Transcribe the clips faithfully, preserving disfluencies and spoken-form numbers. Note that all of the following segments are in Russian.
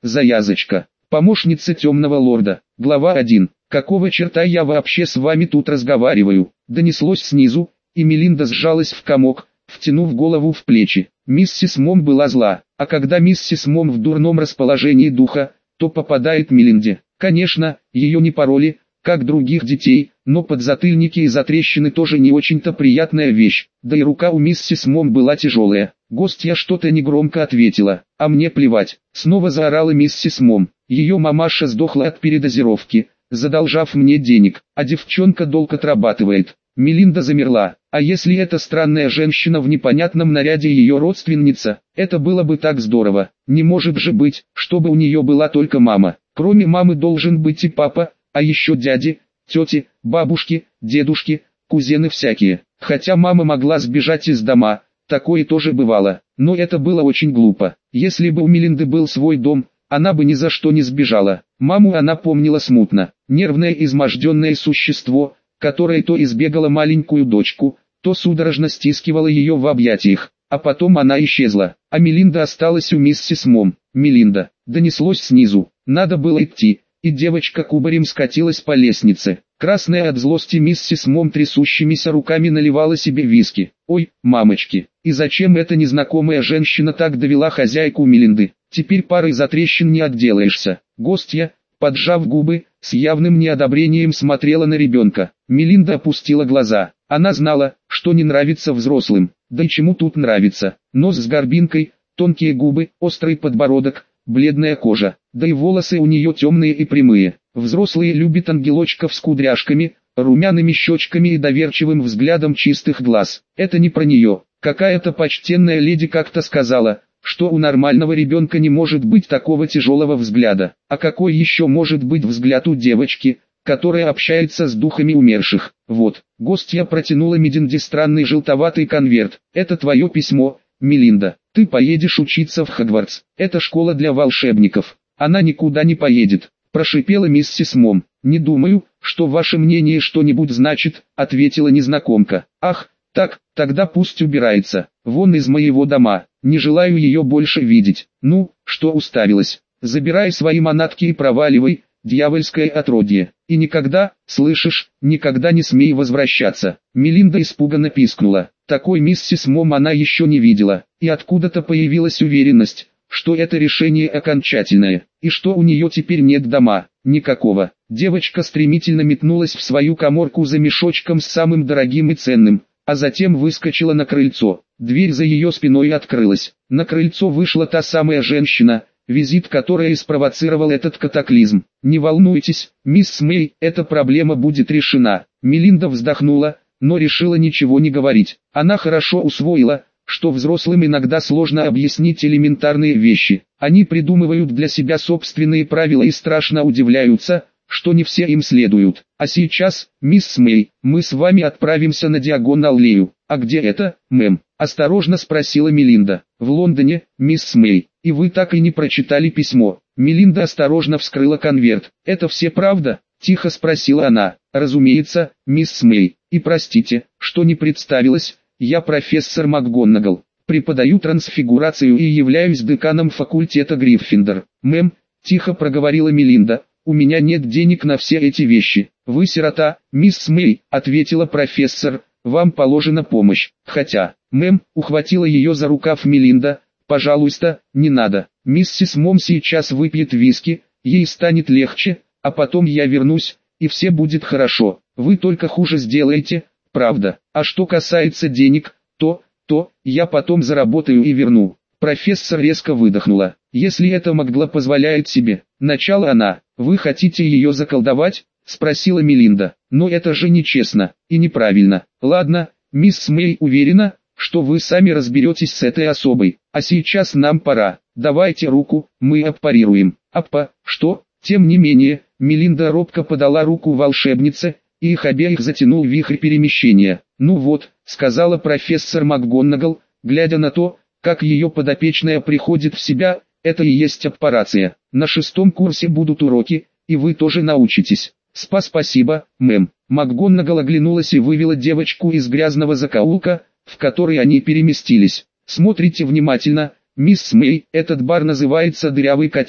Заязочка. Помощница темного лорда. Глава один. Какого черта я вообще с вами тут разговариваю? Донеслось снизу, и Мелинда сжалась в комок, втянув голову в плечи. Миссис Мом была зла, а когда миссис Мом в дурном расположении духа, то попадает Мелинде. Конечно, ее не пороли, как других детей, но подзатыльники и затрещины тоже не очень-то приятная вещь, да и рука у миссис Мом была тяжелая. Гостья что-то негромко ответила, а мне плевать, снова заорала миссис Мом. Ее мамаша сдохла от передозировки, задолжав мне денег, а девчонка долг отрабатывает. Мелинда замерла, а если эта странная женщина в непонятном наряде ее родственница, это было бы так здорово. Не может же быть, чтобы у нее была только мама. Кроме мамы должен быть и папа, а еще дяди, тети, бабушки, дедушки, кузены всякие. Хотя мама могла сбежать из дома, такое тоже бывало, но это было очень глупо. Если бы у Мелинды был свой дом, она бы ни за что не сбежала. Маму она помнила смутно, нервное изможденное существо, которое то избегало маленькую дочку, то судорожно стискивало ее в объятиях, а потом она исчезла, а Мелинда осталась у миссис Мом. Мелинда, донеслось снизу, надо было идти, и девочка кубарем скатилась по лестнице. Красная от злости миссис Мом трясущимися руками наливала себе виски. Ой, мамочки, и зачем эта незнакомая женщина так довела хозяйку Мелинды? Теперь парой затрещин не отделаешься. Гостья, поджав губы, с явным неодобрением смотрела на ребенка. Мелинда опустила глаза. Она знала, что не нравится взрослым. Да и чему тут нравится? Нос с горбинкой, тонкие губы, острый подбородок, бледная кожа. Да и волосы у нее темные и прямые. Взрослые любят ангелочков с кудряшками, румяными щечками и доверчивым взглядом чистых глаз. Это не про нее. Какая-то почтенная леди как-то сказала, что у нормального ребенка не может быть такого тяжелого взгляда. А какой еще может быть взгляд у девочки, которая общается с духами умерших? Вот, гостья протянула Мелинде странный желтоватый конверт. Это твое письмо, Мелинда. Ты поедешь учиться в Хогвартс. Это школа для волшебников. Она никуда не поедет, прошипела миссис Мом. Не думаю, что ваше мнение что-нибудь значит, ответила незнакомка. Ах, так, тогда пусть убирается. Вон из моего дома. Не желаю ее больше видеть. Ну, что уставилась? Забирай свои манатки и проваливай, дьявольское отродье. И никогда, слышишь, никогда не смей возвращаться. Мелинда испуганно пискнула. Такой миссис Мом она еще не видела. И откуда-то появилась уверенность, что это решение окончательное, и что у нее теперь нет дома, никакого. Девочка стремительно метнулась в свою каморку за мешочком с самым дорогим и ценным, а затем выскочила на крыльцо. Дверь за ее спиной открылась. На крыльцо вышла та самая женщина, визит которой и спровоцировал этот катаклизм. «Не волнуйтесь, мисс Мэй, эта проблема будет решена». Мелинда вздохнула, но решила ничего не говорить. Она хорошо усвоила, что взрослым иногда сложно объяснить элементарные вещи. Они придумывают для себя собственные правила и страшно удивляются, что не все им следуют. А сейчас, мисс Мэй, мы с вами отправимся на Диагонал-аллею. А где это, мэм? Осторожно спросила Мелинда. В Лондоне, мисс Мэй. И вы так и не прочитали письмо. Мелинда осторожно вскрыла конверт. Это все правда? Тихо спросила она. Разумеется, мисс Мэй. И простите, что не представилась, я профессор МакГонагал. Преподаю трансфигурацию и являюсь деканом факультета Гриффиндор. Мэм, тихо проговорила Мелинда. У меня нет денег на все эти вещи. Вы сирота, мисс Мэй, ответила профессор. Вам положена помощь. Хотя, мэм, ухватила ее за рукав Мелинда. Пожалуйста, не надо. Миссис Мом сейчас выпьет виски, ей станет легче, а потом я вернусь, и все будет хорошо. Вы только хуже сделаете, правда. А что касается денег, то, то, я потом заработаю и верну. Профессор резко выдохнула. Если это Магла позволяет себе. Начало она. Вы хотите ее заколдовать? Спросила Мелинда. Но это же нечестно и неправильно. Ладно, мисс Мэй уверена, что вы сами разберетесь с этой особой. А сейчас нам пора. Давайте руку, мы аппарируем. Аппа, что? Тем не менее, Мелинда робко подала руку волшебнице, и их обеих затянул вихрь перемещения. Ну вот, сказала профессор МакГонагал, глядя на то, как ее подопечная приходит в себя, это и есть аппарация. На шестом курсе будут уроки, и вы тоже научитесь. Спа-спасибо, мэм. МакГонагал оглянулась и вывела девочку из грязного закоулка, в который они переместились. Смотрите внимательно, мисс Мэй, этот бар называется «Дырявый котел».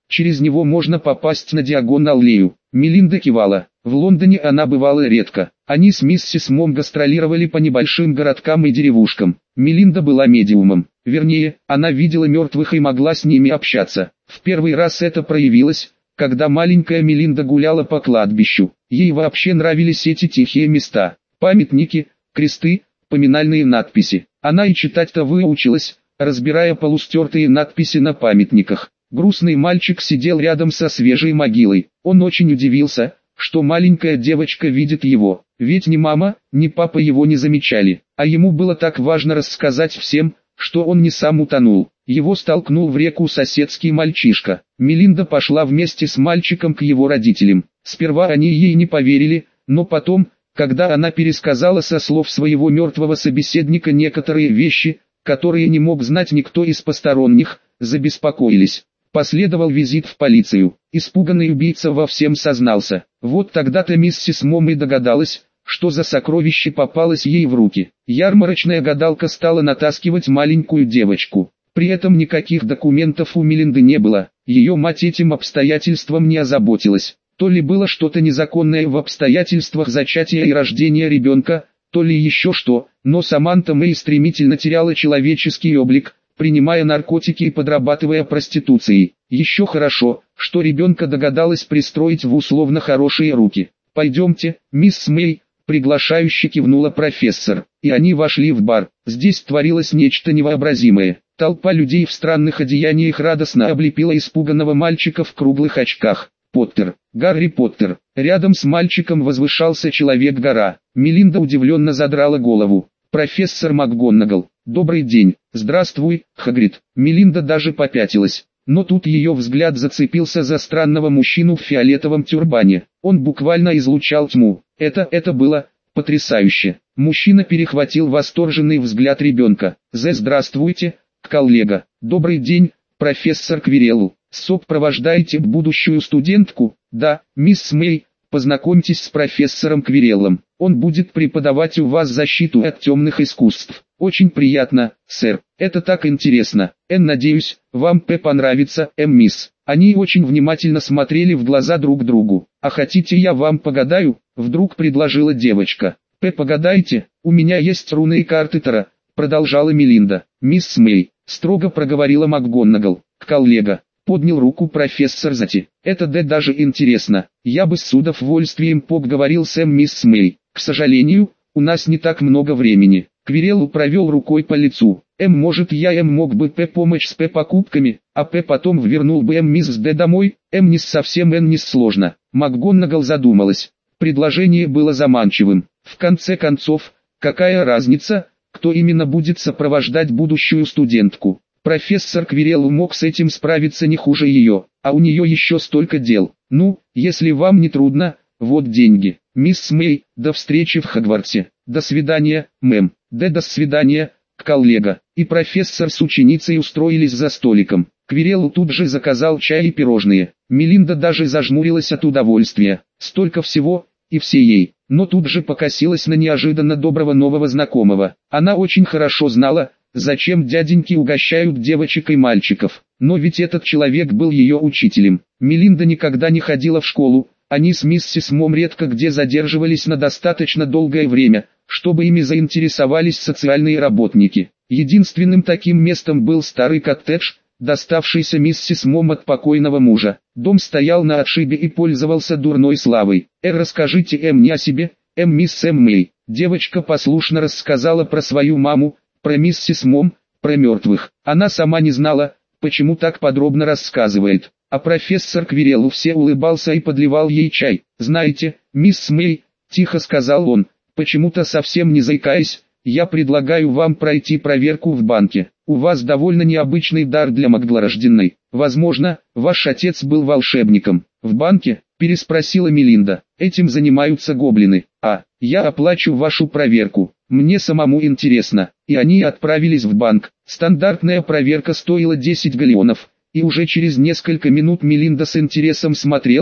Через него можно попасть на Диагонал-аллею. Мелинда кивала. В Лондоне она бывала редко. Они с миссис Мом гастролировали по небольшим городкам и деревушкам. Мелинда была медиумом. Вернее, она видела мертвых и могла с ними общаться. В первый раз это проявилось, когда маленькая Мелинда гуляла по кладбищу. Ей вообще нравились эти тихие места. Памятники, кресты, поминальные надписи. Она и читать-то выучилась, разбирая полустертые надписи на памятниках. Грустный мальчик сидел рядом со свежей могилой. Он очень удивился, что маленькая девочка видит его. Ведь ни мама, ни папа его не замечали. А ему было так важно рассказать всем, что он не сам утонул. Его столкнул в реку соседский мальчишка. Мелинда пошла вместе с мальчиком к его родителям. Сперва они ей не поверили, но потом, когда она пересказала со слов своего мертвого собеседника некоторые вещи, которые не мог знать никто из посторонних, забеспокоились. Последовал визит в полицию. Испуганный убийца во всем сознался. Вот тогда-то миссис Мом и догадалась, что за сокровище попалось ей в руки. Ярмарочная гадалка стала натаскивать маленькую девочку. При этом никаких документов у Мелинды не было. Ее мать этим обстоятельством не озаботилась. То ли было что-то незаконное в обстоятельствах зачатия и рождения ребенка, то ли еще что, но Саманта Мэй стремительно теряла человеческий облик, принимая наркотики и подрабатывая проституцией. Еще хорошо, что ребенка догадалась пристроить в условно хорошие руки. «Пойдемте, мисс Мэй», приглашающе кивнула профессор. И они вошли в бар. Здесь творилось нечто невообразимое. Толпа людей в странных одеяниях радостно облепила испуганного мальчика в круглых очках. Поттер, Гарри Поттер. Рядом с мальчиком возвышался Человек-гора. Мелинда удивленно задрала голову. «Профессор МакГонагал, добрый день». «Здравствуй, Хагрид». Мелинда даже попятилась. Но тут ее взгляд зацепился за странного мужчину в фиолетовом тюрбане. Он буквально излучал тьму. Это, это было потрясающе. Мужчина перехватил восторженный взгляд ребенка. «Зе, здравствуйте, коллега». «Добрый день, профессор Квирелл. Сопровождаете будущую студентку?» «Да, мисс Мэй, познакомьтесь с профессором Квиреллом. Он будет преподавать у вас защиту от темных искусств». «Очень приятно, сэр. Это так интересно. Эн, надеюсь, вам П понравится, М, мисс». Они очень внимательно смотрели в глаза друг другу. «А хотите, я вам погадаю?» — вдруг предложила девочка. «П, погадайте, у меня есть руны и карты Таро», — продолжала Мелинда. «Мисс Мэй», — строго проговорила МакГонагал. «Коллега», — поднял руку профессор Зати. «Это да даже интересно. Я бы с удовольствием поговорил с М, мисс Мэй. К сожалению, у нас не так много времени». Квирелл провел рукой по лицу. «М, может, я М мог бы П помочь с П покупками, а П потом вернул бы М мисс Д домой?» М не совсем Н не сложно. МакГонагал задумалась. Предложение было заманчивым. В конце концов, какая разница, кто именно будет сопровождать будущую студентку? Профессор Квирелл мог с этим справиться не хуже ее, а у нее еще столько дел. «Ну, если вам не трудно, вот деньги. Мисс Мэй, до встречи в Хогвартсе. До свидания, мэм». «Да до свидания, коллега». И профессор с ученицей устроились за столиком. Квирелл тут же заказал чай и пирожные. Мелинда даже зажмурилась от удовольствия. Столько всего, и все ей. Но тут же покосилась на неожиданно доброго нового знакомого. Она очень хорошо знала, зачем дяденьки угощают девочек и мальчиков. Но ведь этот человек был ее учителем. Мелинда никогда не ходила в школу. Они с миссис Мом редко где задерживались на достаточно долгое время, чтобы ими заинтересовались социальные работники. Единственным таким местом был старый коттедж, доставшийся миссис Мом от покойного мужа. Дом стоял на отшибе и пользовался дурной славой. «Э, расскажите М не о себе, М мисс М Мэй». Девочка послушно рассказала про свою маму, про миссис Мом, про мертвых. Она сама не знала, почему так подробно рассказывает. А профессор Квирелл все улыбался и подливал ей чай. «Знаете, мисс Мэй», — тихо сказал он, почему-то совсем не заикаясь, «я предлагаю вам пройти проверку в банке. У вас довольно необычный дар для маглорожденной. Возможно, ваш отец был волшебником». «В банке?» — переспросила Мелинда. «Этим занимаются гоблины. А, я оплачу вашу проверку. Мне самому интересно». И они отправились в банк. Стандартная проверка стоила десять галлеонов. И уже через несколько минут Мелинда с интересом смотрела,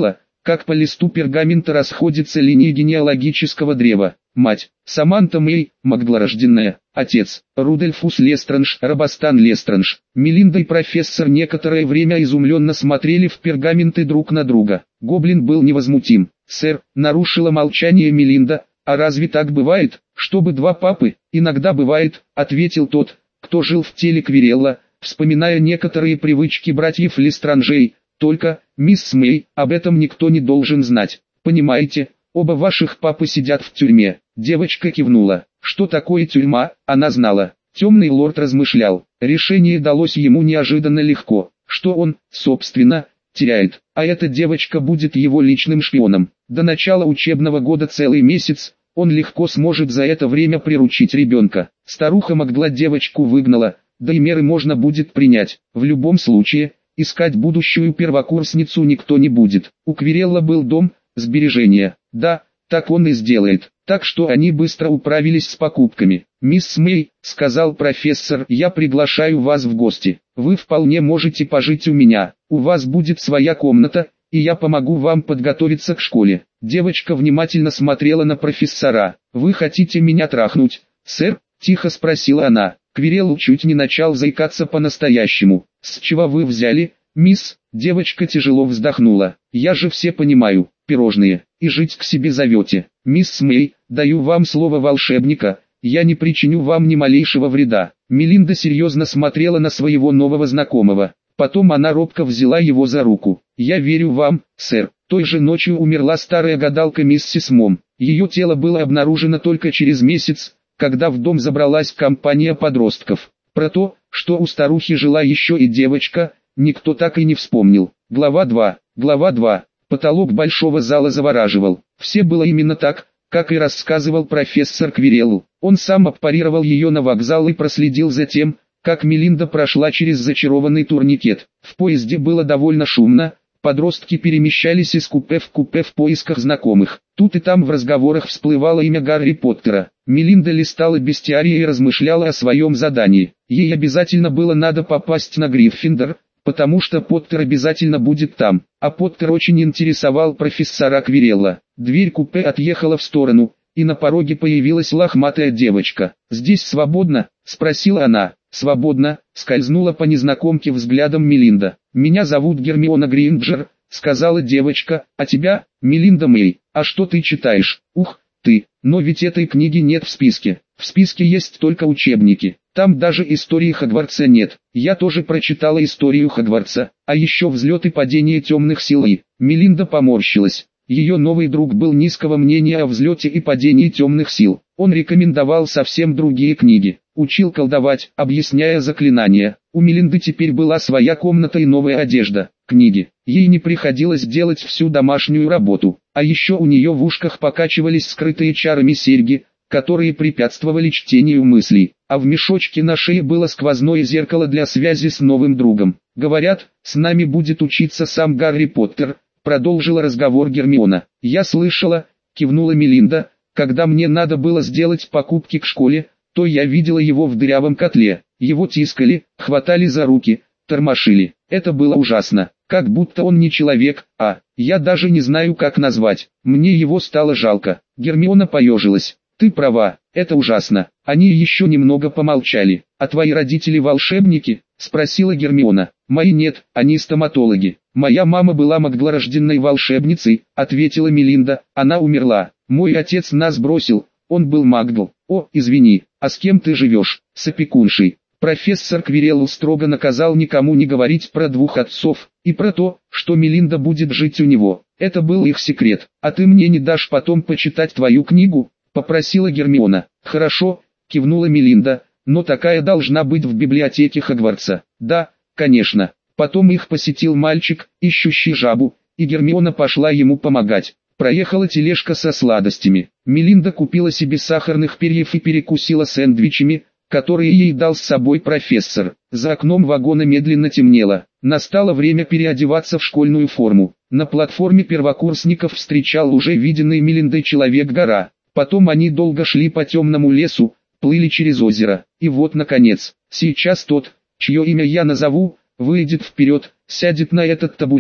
как по листу пергамента расходятся линии генеалогического древа. Мать – Саманта Мэй, маглорожденная. Отец – Рудольфус Лестранж, Робостан Лестранж. Мелинда и профессор некоторое время изумленно смотрели в пергаменты друг на друга. Гоблин был невозмутим. «Сэр», – нарушила молчание Мелинда, – «а разве так бывает, чтобы два папы?» «Иногда бывает», – ответил тот, кто жил в теле Квирелла, вспоминая некоторые привычки братьев Лестранжей. «Только, мисс Мэй, об этом никто не должен знать. Понимаете, оба ваших папы сидят в тюрьме». Девочка кивнула. Что такое тюрьма, она знала. Темный лорд размышлял. Решение далось ему неожиданно легко. Что он, собственно, теряет. А эта девочка будет его личным шпионом. До начала учебного года целый месяц. Он легко сможет за это время приручить ребенка. Старуха могла девочку выгнала, да и меры можно будет принять. В любом случае, искать будущую первокурсницу никто не будет. У Квирелла был дом, сбережения. Да, так он и сделает. Так что они быстро управились с покупками. «Мисс Мэй», — сказал профессор, — «я приглашаю вас в гости. Вы вполне можете пожить у меня. У вас будет своя комната, и я помогу вам подготовиться к школе». Девочка внимательно смотрела на профессора. «Вы хотите меня трахнуть, сэр?» — тихо спросила она. Квирелл чуть не начал заикаться по-настоящему. «С чего вы взяли, мисс?» Девочка тяжело вздохнула. «Я же все понимаю, пирожные, и жить к себе зовете. Мисс Мэй, даю вам слово волшебника, я не причиню вам ни малейшего вреда». Мелинда серьезно смотрела на своего нового знакомого. Потом она робко взяла его за руку. «Я верю вам, сэр». Той же ночью умерла старая гадалка миссис Мом. Ее тело было обнаружено только через месяц, когда в дом забралась компания подростков. Про то, что у старухи жила еще и девочка, никто так и не вспомнил. Глава два. Глава два. Потолок большого зала завораживал. Все было именно так, как и рассказывал профессор Квирелл. Он сам аппарировал ее на вокзал и проследил за тем, как Мелинда прошла через зачарованный турникет. В поезде было довольно шумно. Подростки перемещались из купе в купе в поисках знакомых. Тут и там в разговорах всплывало имя Гарри Поттера. Мелинда листала бестиарий и размышляла о своем задании. Ей обязательно было надо попасть на Гриффиндор, потому что Поттер обязательно будет там. А Поттер очень интересовал профессора Квирелла. Дверь купе отъехала в сторону, и на пороге появилась лохматая девочка. «Здесь свободно?» – спросила она. «Свободно», — скользнула по незнакомке взглядом Мелинда. «Меня зовут Гермиона Грейнджер», — сказала девочка, — «а тебя, Мелинда Мэй, а что ты читаешь?» «Ух, ты, но ведь этой книги нет в списке. В списке есть только учебники, там даже истории Хогвартса нет. Я тоже прочитала историю Хогвартса, а еще взлет и падение темных сил и...» Мелинда поморщилась. Ее новый друг был низкого мнения о взлете и падении темных сил. Он рекомендовал совсем другие книги. Учил колдовать, объясняя заклинания. У Мелинды теперь была своя комната и новая одежда, книги. Ей не приходилось делать всю домашнюю работу. А еще у нее в ушках покачивались скрытые чарами серьги, которые препятствовали чтению мыслей. А в мешочке на шее было сквозное зеркало для связи с новым другом. «Говорят, с нами будет учиться сам Гарри Поттер», — продолжила разговор Гермиона. «Я слышала», — кивнула Мелинда, — «когда мне надо было сделать покупки к школе, то я видела его в дырявом котле. Его тискали, хватали за руки, тормошили. Это было ужасно, как будто он не человек, а, я даже не знаю как назвать. Мне его стало жалко». Гермиона поежилась. «Ты права, это ужасно». Они еще немного помолчали. «А твои родители волшебники?» — спросила Гермиона. «Мои нет, они стоматологи. Моя мама была маглорожденной волшебницей», — ответила Мелинда. «Она умерла. Мой отец нас бросил, он был магл». «О, извини, а с кем ты живешь?» «С опекуншей». Профессор Квирелл строго наказал никому не говорить про двух отцов, и про то, что Мелинда будет жить у него. Это был их секрет. «А ты мне не дашь потом почитать твою книгу?» — попросила Гермиона. «Хорошо», — кивнула Мелинда, — «но такая должна быть в библиотеке Хогвартса». «Да, конечно». Потом их посетил мальчик, ищущий жабу, и Гермиона пошла ему помогать. Проехала тележка со сладостями. Мелинда купила себе сахарных перьев и перекусила сэндвичами, которые ей дал с собой профессор. За окном вагона медленно темнело. Настало время переодеваться в школьную форму. На платформе первокурсников встречал уже виденный Мелиндой Человек-гора. Потом они долго шли по темному лесу, плыли через озеро. И вот наконец, сейчас тот, чье имя я назову, выйдет вперед, сядет на этот табурет,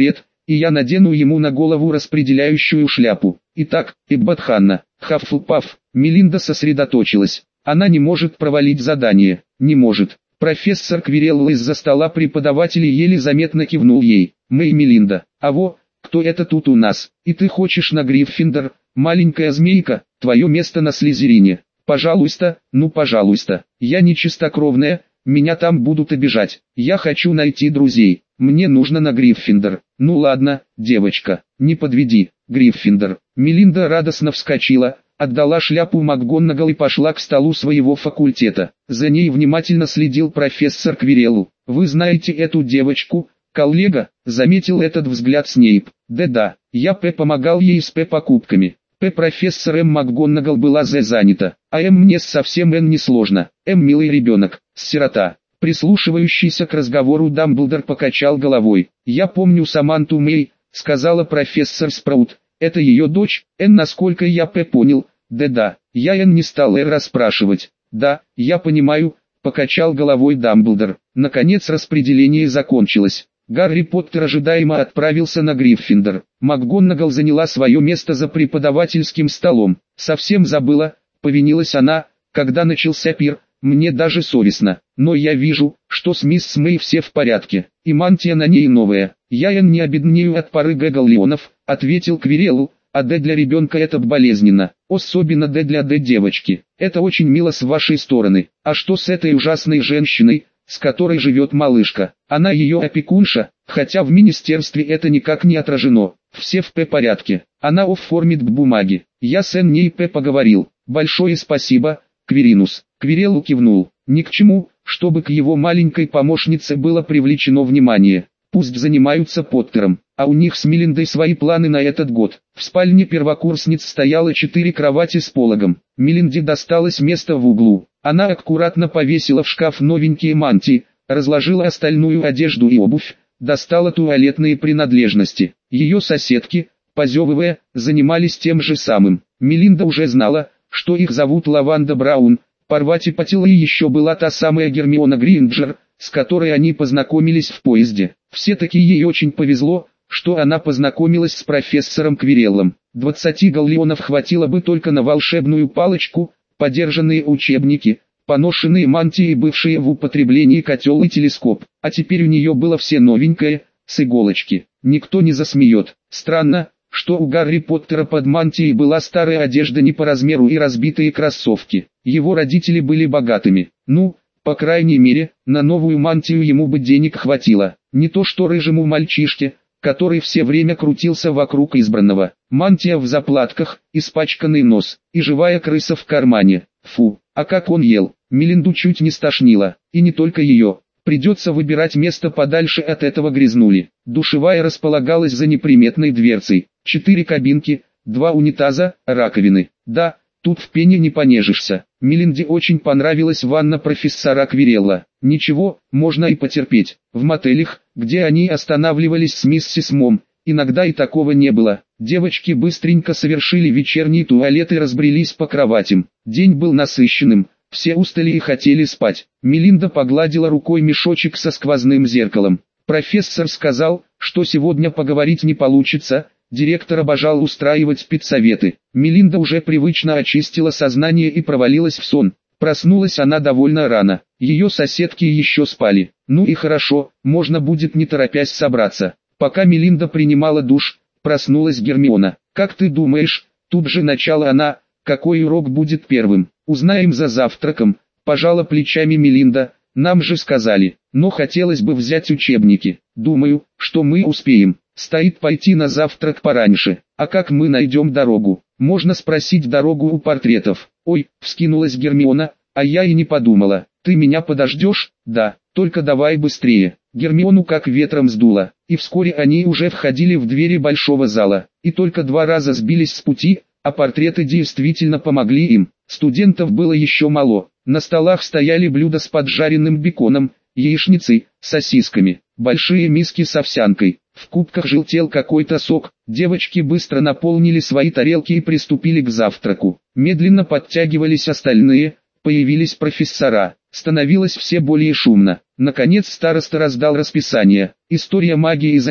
и я надену ему на голову распределяющую шляпу. Итак, Эббатханна, Хаффлпаф, Мелинда сосредоточилась. Она не может провалить задание, не может. Профессор Квирелл из-за стола преподавателей еле заметно кивнул ей. Мы и Мелинда. А во, кто это тут у нас? И ты хочешь на Гриффиндор, маленькая змейка, твое место на Слизерине. Пожалуйста, ну пожалуйста. Я не чистокровная, меня там будут обижать. Я хочу найти друзей. Мне нужно на Гриффиндор. Ну ладно, девочка, не подведи. Гриффиндор. Мелинда радостно вскочила, отдала шляпу МакГонагал и пошла к столу своего факультета. За ней внимательно следил профессор Квирелл. Вы знаете эту девочку, коллега? Заметил этот взгляд Снейп. Да-да, я П помогал ей с П покупками. П профессор М МакГонагал была З занята, а М мне совсем Н не сложно. М милый ребенок, сирота. Прислушивающийся к разговору Дамблдор покачал головой. Я помню Саманту Мэй, сказала профессор Спраут. Это ее дочь, Н, насколько я П понял. Да-да, я Н не стал Р расспрашивать. Да, я понимаю, покачал головой Дамблдор. Наконец распределение закончилось. Гарри Поттер ожидаемо отправился на Гриффиндор. МакГонагал заняла свое место за преподавательским столом. Совсем забыла, повинилась она, когда начался пир. Мне даже совестно, но я вижу, что с мисс Мэй все в порядке, и мантия на ней новая. Я Н не обеднею от пары галлеонов, ответил Квирелл, а Д для ребенка это болезненно, особенно Д для Д девочки. Это очень мило с вашей стороны. А что с этой ужасной женщиной, с которой живет малышка? Она ее опекунша, хотя в министерстве это никак не отражено. Все в П порядке. Она оформит бумаги. Я с ней П поговорил. Большое спасибо, Квиринус. Квирелл кивнул. Ни к чему, чтобы к его маленькой помощнице было привлечено внимание. Пусть занимаются Поттером, а у них с Мелиндой свои планы на этот год. В спальне первокурсниц стояло четыре кровати с пологом. Мелинде досталось место в углу. Она аккуратно повесила в шкаф новенькие мантии, разложила остальную одежду и обувь, достала туалетные принадлежности. Ее соседки, позевывая, занимались тем же самым. Мелинда уже знала, что их зовут Лаванда Браун. Парвати Патил и еще была та самая Гермиона Гринджер, с которой они познакомились в поезде. Все-таки ей очень повезло, что она познакомилась с профессором Квиреллом. Двадцати галлеонов хватило бы только на волшебную палочку, подержанные учебники, поношенные мантии и бывшие в употреблении котел и телескоп. А теперь у нее было все новенькое, с иголочки. Никто не засмеет. Странно, что у Гарри Поттера под мантией была старая одежда не по размеру и разбитые кроссовки. Его родители были богатыми. Ну, по крайней мере, на новую мантию ему бы денег хватило. Не то что рыжему мальчишке, который все время крутился вокруг избранного. Мантия в заплатках, испачканный нос, и живая крыса в кармане. Фу, а как он ел. Мелинду чуть не стошнило. И не только ее. Придется выбирать место подальше от этого грязнули. Душевая располагалась за неприметной дверцей. Четыре кабинки, два унитаза, раковины. Да, тут в пене не понежишься. Мелинде очень понравилась ванна профессора Квирелла. Ничего, можно и потерпеть. В мотелях, где они останавливались с миссис Мом, иногда и такого не было. Девочки быстренько совершили вечерний туалет и разбрелись по кроватям. День был насыщенным. Все устали и хотели спать. Мелинда погладила рукой мешочек со сквозным зеркалом. Профессор сказал, что сегодня поговорить не получится. Директор обожал устраивать спецсоветы. Мелинда уже привычно очистила сознание и провалилась в сон. Проснулась она довольно рано. Ее соседки еще спали. Ну и хорошо, можно будет не торопясь собраться. Пока Мелинда принимала душ, проснулась Гермиона. «Как ты думаешь?» Тут же начала она. «Какой урок будет первым? Узнаем за завтраком», – пожала плечами Мелинда. «Нам же сказали, но хотелось бы взять учебники. Думаю, что мы успеем. Стоит пойти на завтрак пораньше. А как мы найдем дорогу? Можно спросить дорогу у портретов». «Ой», – вскинулась Гермиона, – «а я и не подумала. Ты меня подождешь?» «Да, только давай быстрее». Гермиону как ветром сдуло, и вскоре они уже входили в двери большого зала, и только два раза сбились с пути, а портреты действительно помогли им. Студентов было еще мало. На столах стояли блюда с поджаренным беконом, яичницей, сосисками, большие миски с овсянкой. В кубках желтел какой-то сок. Девочки быстро наполнили свои тарелки и приступили к завтраку. Медленно подтягивались остальные, появились профессора. Становилось все более шумно. Наконец староста раздал расписание. История магии Изати,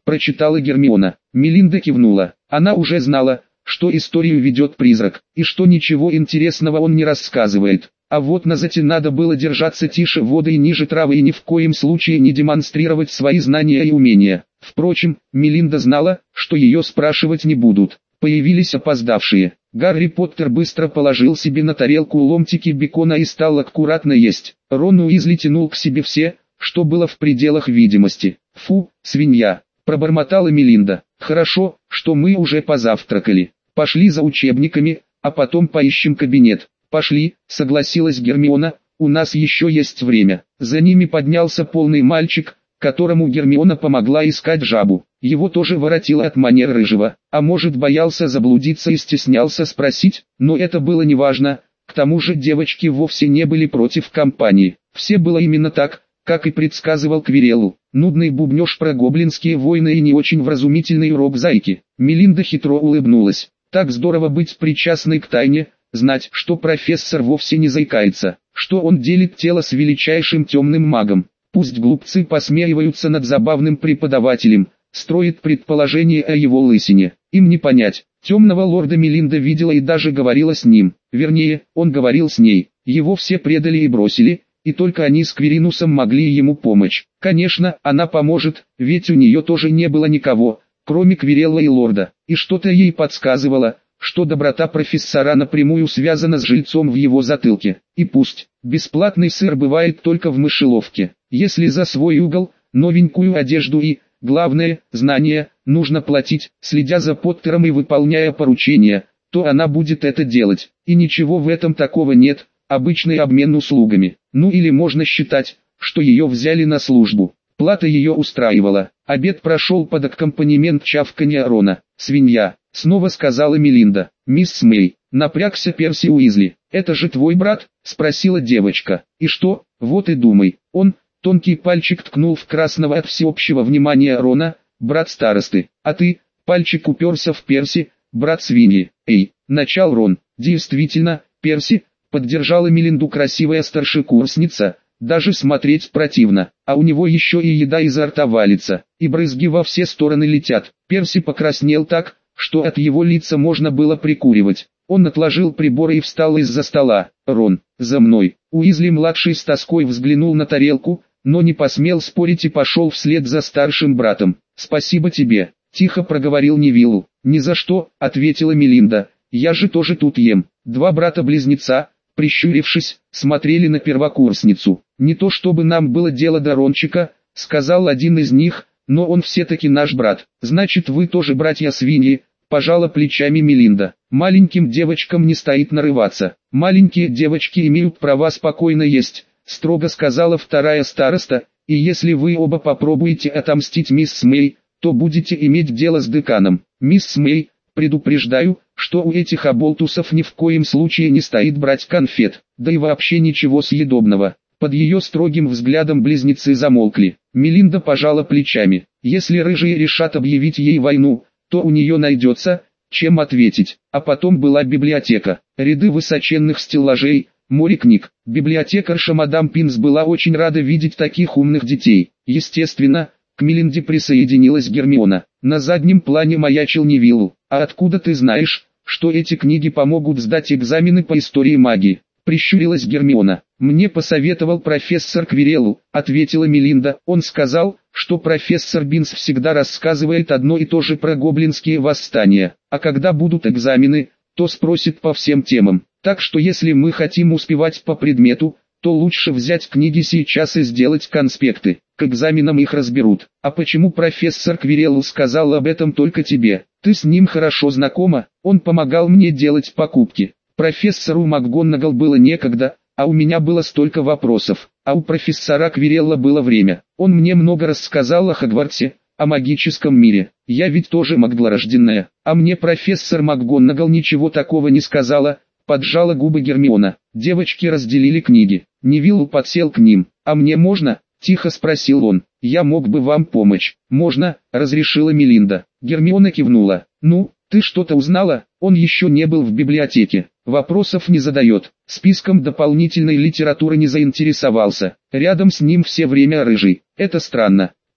прочитала Гермиона. Мелинда кивнула. Она уже знала, что историю ведет призрак, и что ничего интересного он не рассказывает. А вот на зате надо было держаться тише воды и ниже травы и ни в коем случае не демонстрировать свои знания и умения. Впрочем, Мелинда знала, что ее спрашивать не будут. Появились опоздавшие. Гарри Поттер быстро положил себе на тарелку ломтики бекона и стал аккуратно есть. Рон Уизли тянул к себе все, что было в пределах видимости. «Фу, свинья!» – пробормотала Мелинда. «Хорошо, что мы уже позавтракали. Пошли за учебниками, а потом поищем кабинет». «Пошли», — согласилась Гермиона, — «у нас еще есть время». За ними поднялся полный мальчик, которому Гермиона помогла искать жабу. Его тоже воротило от манер рыжего, а может боялся заблудиться и стеснялся спросить, но это было неважно. К тому же девочки вовсе не были против компании. Все было именно так, как и предсказывал Квирелл. Нудный бубнёж про гоблинские войны и не очень вразумительный урок зайки. Мелинда хитро улыбнулась. Так здорово быть причастной к тайне, знать, что профессор вовсе не заикается, что он делит тело с величайшим темным магом. Пусть глупцы посмеиваются над забавным преподавателем, строят предположения о его лысине. Им не понять. Темного лорда Мелинда видела и даже говорила с ним. Вернее, он говорил с ней. Его все предали и бросили, и только они с Квиринусом могли ему помочь. Конечно, она поможет, ведь у нее тоже не было никого, кроме Квирелла и лорда. И что-то ей подсказывало, что доброта профессора напрямую связана с жильцом в его затылке. И пусть бесплатный сыр бывает только в мышеловке. Если за свой угол, новенькую одежду и, главное, знания, нужно платить, следя за Поттером и выполняя поручения, то она будет это делать. И ничего в этом такого нет, обычный обмен услугами. Ну или можно считать, что ее взяли на службу. Плата ее устраивала. Обед прошел под аккомпанемент чавканья Рона. «Свинья», — снова сказала Мелинда. «Мисс Мэй», — напрягся Перси Уизли. «Это же твой брат?» — спросила девочка. «И что? Вот и думай». Он, тонкий пальчик ткнул в красного от всеобщего внимания Рона, брат старосты. «А ты?» — пальчик уперся в Перси, брат свиньи. «Эй», — начал Рон. «Действительно, Перси», — поддержала Мелинду красивая старшекурсница. «Даже смотреть противно, а у него еще и еда изо рта валится, и брызги во все стороны летят». Перси покраснел так, что от его лица можно было прикуривать. Он отложил приборы и встал из-за стола. «Рон, за мной». Уизли-младший с тоской взглянул на тарелку, но не посмел спорить и пошел вслед за старшим братом. «Спасибо тебе», — тихо проговорил Невилл. «Ни за что», — ответила Мелинда, — «я же тоже тут ем». Два брата-близнеца, прищурившись, смотрели на первокурсницу. «Не то чтобы нам было дело до Рончика», — сказал один из них, — «но он все-таки наш брат». «Значит, вы тоже братья-свиньи», — пожала плечами Мелинда. «Маленьким девочкам не стоит нарываться. Маленькие девочки имеют права спокойно есть», — строго сказала вторая староста, «и если вы оба попробуете отомстить мисс Мэй, то будете иметь дело с деканом. Мисс Мэй, предупреждаю, что у этих оболтусов ни в коем случае не стоит брать конфет, да и вообще ничего съедобного». Под ее строгим взглядом близнецы замолкли. Мелинда пожала плечами. Если рыжие решат объявить ей войну, то у нее найдется, чем ответить. А потом была библиотека. Ряды высоченных стеллажей, море книг. Библиотекарша мадам Пинс была очень рада видеть таких умных детей. Естественно, к Мелинде присоединилась Гермиона. На заднем плане маячил Невилл. «А откуда ты знаешь, что эти книги помогут сдать экзамены по истории магии?» — прищурилась Гермиона. «Мне посоветовал профессор Квирелл», — ответила Мелинда. «Он сказал, что профессор Бинс всегда рассказывает одно и то же про гоблинские восстания, а когда будут экзамены, то спросит по всем темам. Так что если мы хотим успевать по предмету, то лучше взять книги сейчас и сделать конспекты. К экзаменам их разберут». «А почему профессор Квирелл сказал об этом только тебе? Ты с ним хорошо знакома, он помогал мне делать покупки». Профессору МакГонагал было некогда, а у меня было столько вопросов, а у профессора Квирелла было время. Он мне много рассказал о Хогвартсе, о магическом мире. Я ведь тоже магдлорожденная, а мне профессор МакГонагал ничего такого не сказала, поджала губы Гермиона. Девочки разделили книги. Невилл подсел к ним. «А мне можно?» – тихо спросил он. «Я мог бы вам помочь». «Можно», – разрешила Мелинда. Гермиона кивнула. «Ну, ты что-то узнала?» Он еще не был в библиотеке. Вопросов не задает, списком дополнительной литературы не заинтересовался. Рядом с ним все время рыжий. Это странно.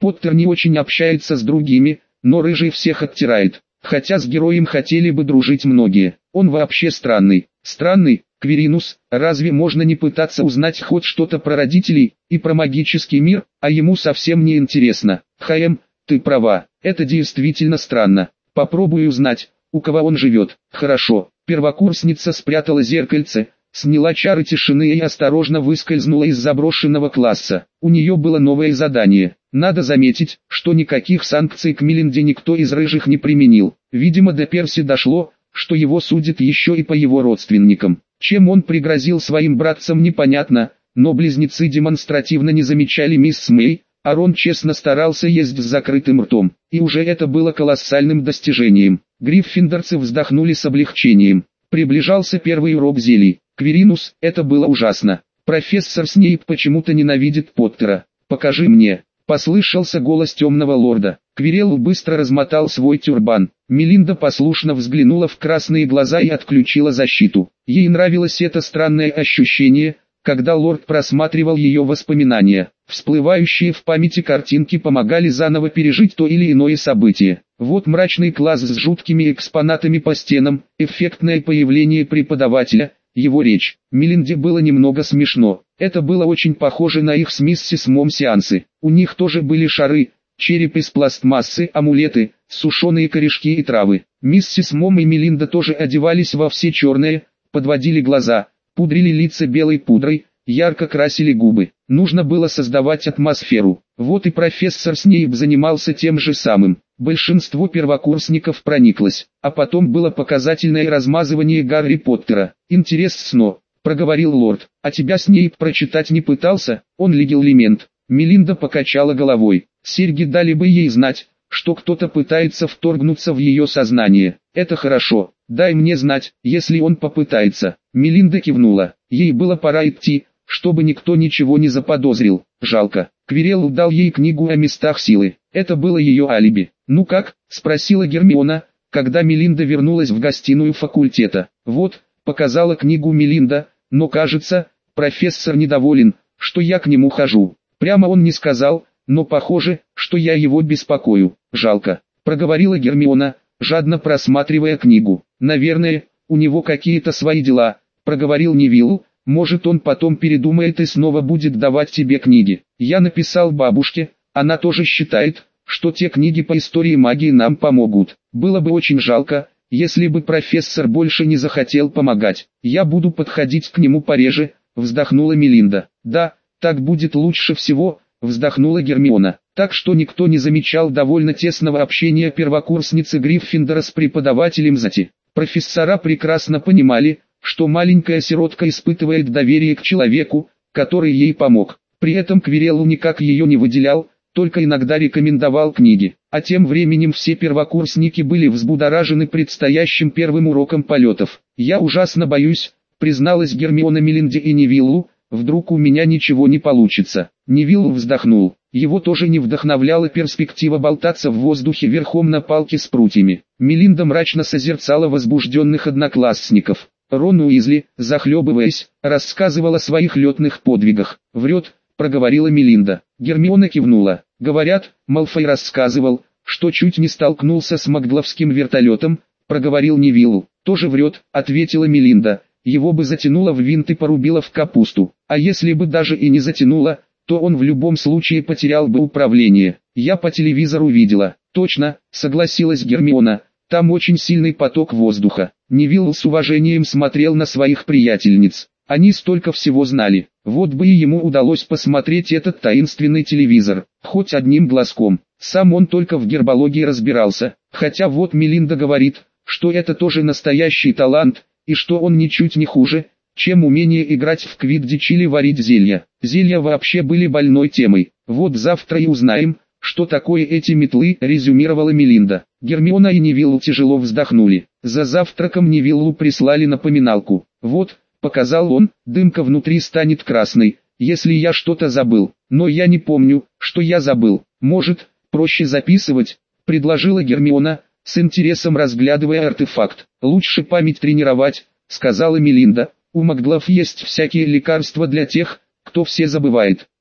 Поттер не очень общается с другими, но Рыжий всех оттирает. Хотя с героем хотели бы дружить многие. Он вообще странный. Странный, Квиринус, разве можно не пытаться узнать хоть что-то про родителей и про магический мир, а ему совсем не интересно. Хаем, ты права, это действительно странно. Попробую узнать, у кого он живет. Хорошо. Первокурсница спрятала зеркальце, сняла чары тишины и осторожно выскользнула из заброшенного класса. У нее было новое задание. Надо заметить, что никаких санкций к Мелинде никто из рыжих не применил. Видимо, до Перси дошло, что его судят еще и по его родственникам. Чем он пригрозил своим братцам, непонятно, но близнецы демонстративно не замечали мисс Мэй, а Рон честно старался есть с закрытым ртом. И уже это было колоссальным достижением. Гриффиндорцы вздохнули с облегчением. Приближался первый урок зелий. Квиринус, это было ужасно. Профессор Снейп почему-то ненавидит Поттера. «Покажи мне», — послышался голос темного лорда. Квирелл быстро размотал свой тюрбан. Мелинда послушно взглянула в красные глаза и отключила защиту. Ей нравилось это странное ощущение, когда лорд просматривал ее воспоминания. Всплывающие в памяти картинки помогали заново пережить то или иное событие. Вот мрачный класс с жуткими экспонатами по стенам, эффектное появление преподавателя, его речь. Мелинде было немного смешно. Это было очень похоже на их с миссис Мом сеансы. У них тоже были шары, череп из пластмассы, амулеты, сушеные корешки и травы. Миссис Мом и Мелинда тоже одевались во все черное, подводили глаза, пудрили лица белой пудрой, ярко красили губы. Нужно было создавать атмосферу. Вот и профессор Снейп занимался тем же самым. Большинство первокурсников прониклось, а потом было показательное размазывание Гарри Поттера. «Интересно», — проговорил лорд, — «а тебя Снейп прочитать не пытался? Он легилимент». Мелинда покачала головой. Серьги дали бы ей знать, что кто-то пытается вторгнуться в ее сознание. «Это хорошо, дай мне знать, если он попытается». Мелинда кивнула. Ей было пора идти, чтобы никто ничего не заподозрил. Жалко. Квирелл дал ей книгу о местах силы. Это было ее алиби. «Ну как?» — спросила Гермиона, когда Мелинда вернулась в гостиную факультета. «Вот», — показала книгу Мелинда, — «но кажется, профессор недоволен, что я к нему хожу». Прямо он не сказал, но похоже, что я его беспокою. «Жалко», — проговорила Гермиона, жадно просматривая книгу. «Наверное, у него какие-то свои дела», — проговорил Невилл. «Может, он потом передумает и снова будет давать тебе книги. Я написал бабушке, она тоже считает, что те книги по истории магии нам помогут. Было бы очень жалко, если бы профессор больше не захотел помогать. Я буду подходить к нему пореже», — вздохнула Мелинда. «Да, так будет лучше всего», — вздохнула Гермиона. Так что никто не замечал довольно тесного общения первокурсницы Гриффиндора с преподавателем Зати. Профессора прекрасно понимали, что маленькая сиротка испытывает доверие к человеку, который ей помог. При этом Квирелл никак ее не выделял, только иногда рекомендовал книги. А тем временем все первокурсники были взбудоражены предстоящим первым уроком полетов. «Я ужасно боюсь», — призналась Гермиона Мелинде и Невиллу, — «вдруг у меня ничего не получится». Невилл вздохнул. Его тоже не вдохновляла перспектива болтаться в воздухе верхом на палке с прутьями. Мелинда мрачно созерцала возбужденных одноклассников. Рон Уизли, захлебываясь, рассказывал о своих летных подвигах. «Врет», — проговорила Мелинда. Гермиона кивнула. «Говорят, Малфой рассказывал, что чуть не столкнулся с магдловским вертолетом», — проговорил Невилл. «Тоже врет», — ответила Мелинда. «Его бы затянуло в винт и порубило в капусту. А если бы даже и не затянуло, то он в любом случае потерял бы управление. Я по телевизору видела». «Точно», — согласилась Гермиона. «Там очень сильный поток воздуха». Невилл с уважением смотрел на своих приятельниц. Они столько всего знали. Вот бы и ему удалось посмотреть этот таинственный телевизор, хоть одним глазком. Сам он только в гербологии разбирался. Хотя вот Мелинда говорит, что это тоже настоящий талант, и что он ничуть не хуже, чем умение играть в квиддич или варить зелья. Зелья вообще были больной темой. «Вот завтра и узнаем, что такое эти метлы», — резюмировала Мелинда. Гермиона и Невилл тяжело вздохнули. За завтраком Невиллу прислали напоминалку. «Вот», — показал он, — «дымка внутри станет красной, если я что-то забыл. Но я не помню, что я забыл. Может, проще записывать?» — предложила Гермиона, с интересом разглядывая артефакт. «Лучше память тренировать», — сказала Мелинда. «У маглов есть всякие лекарства для тех, кто все забывает».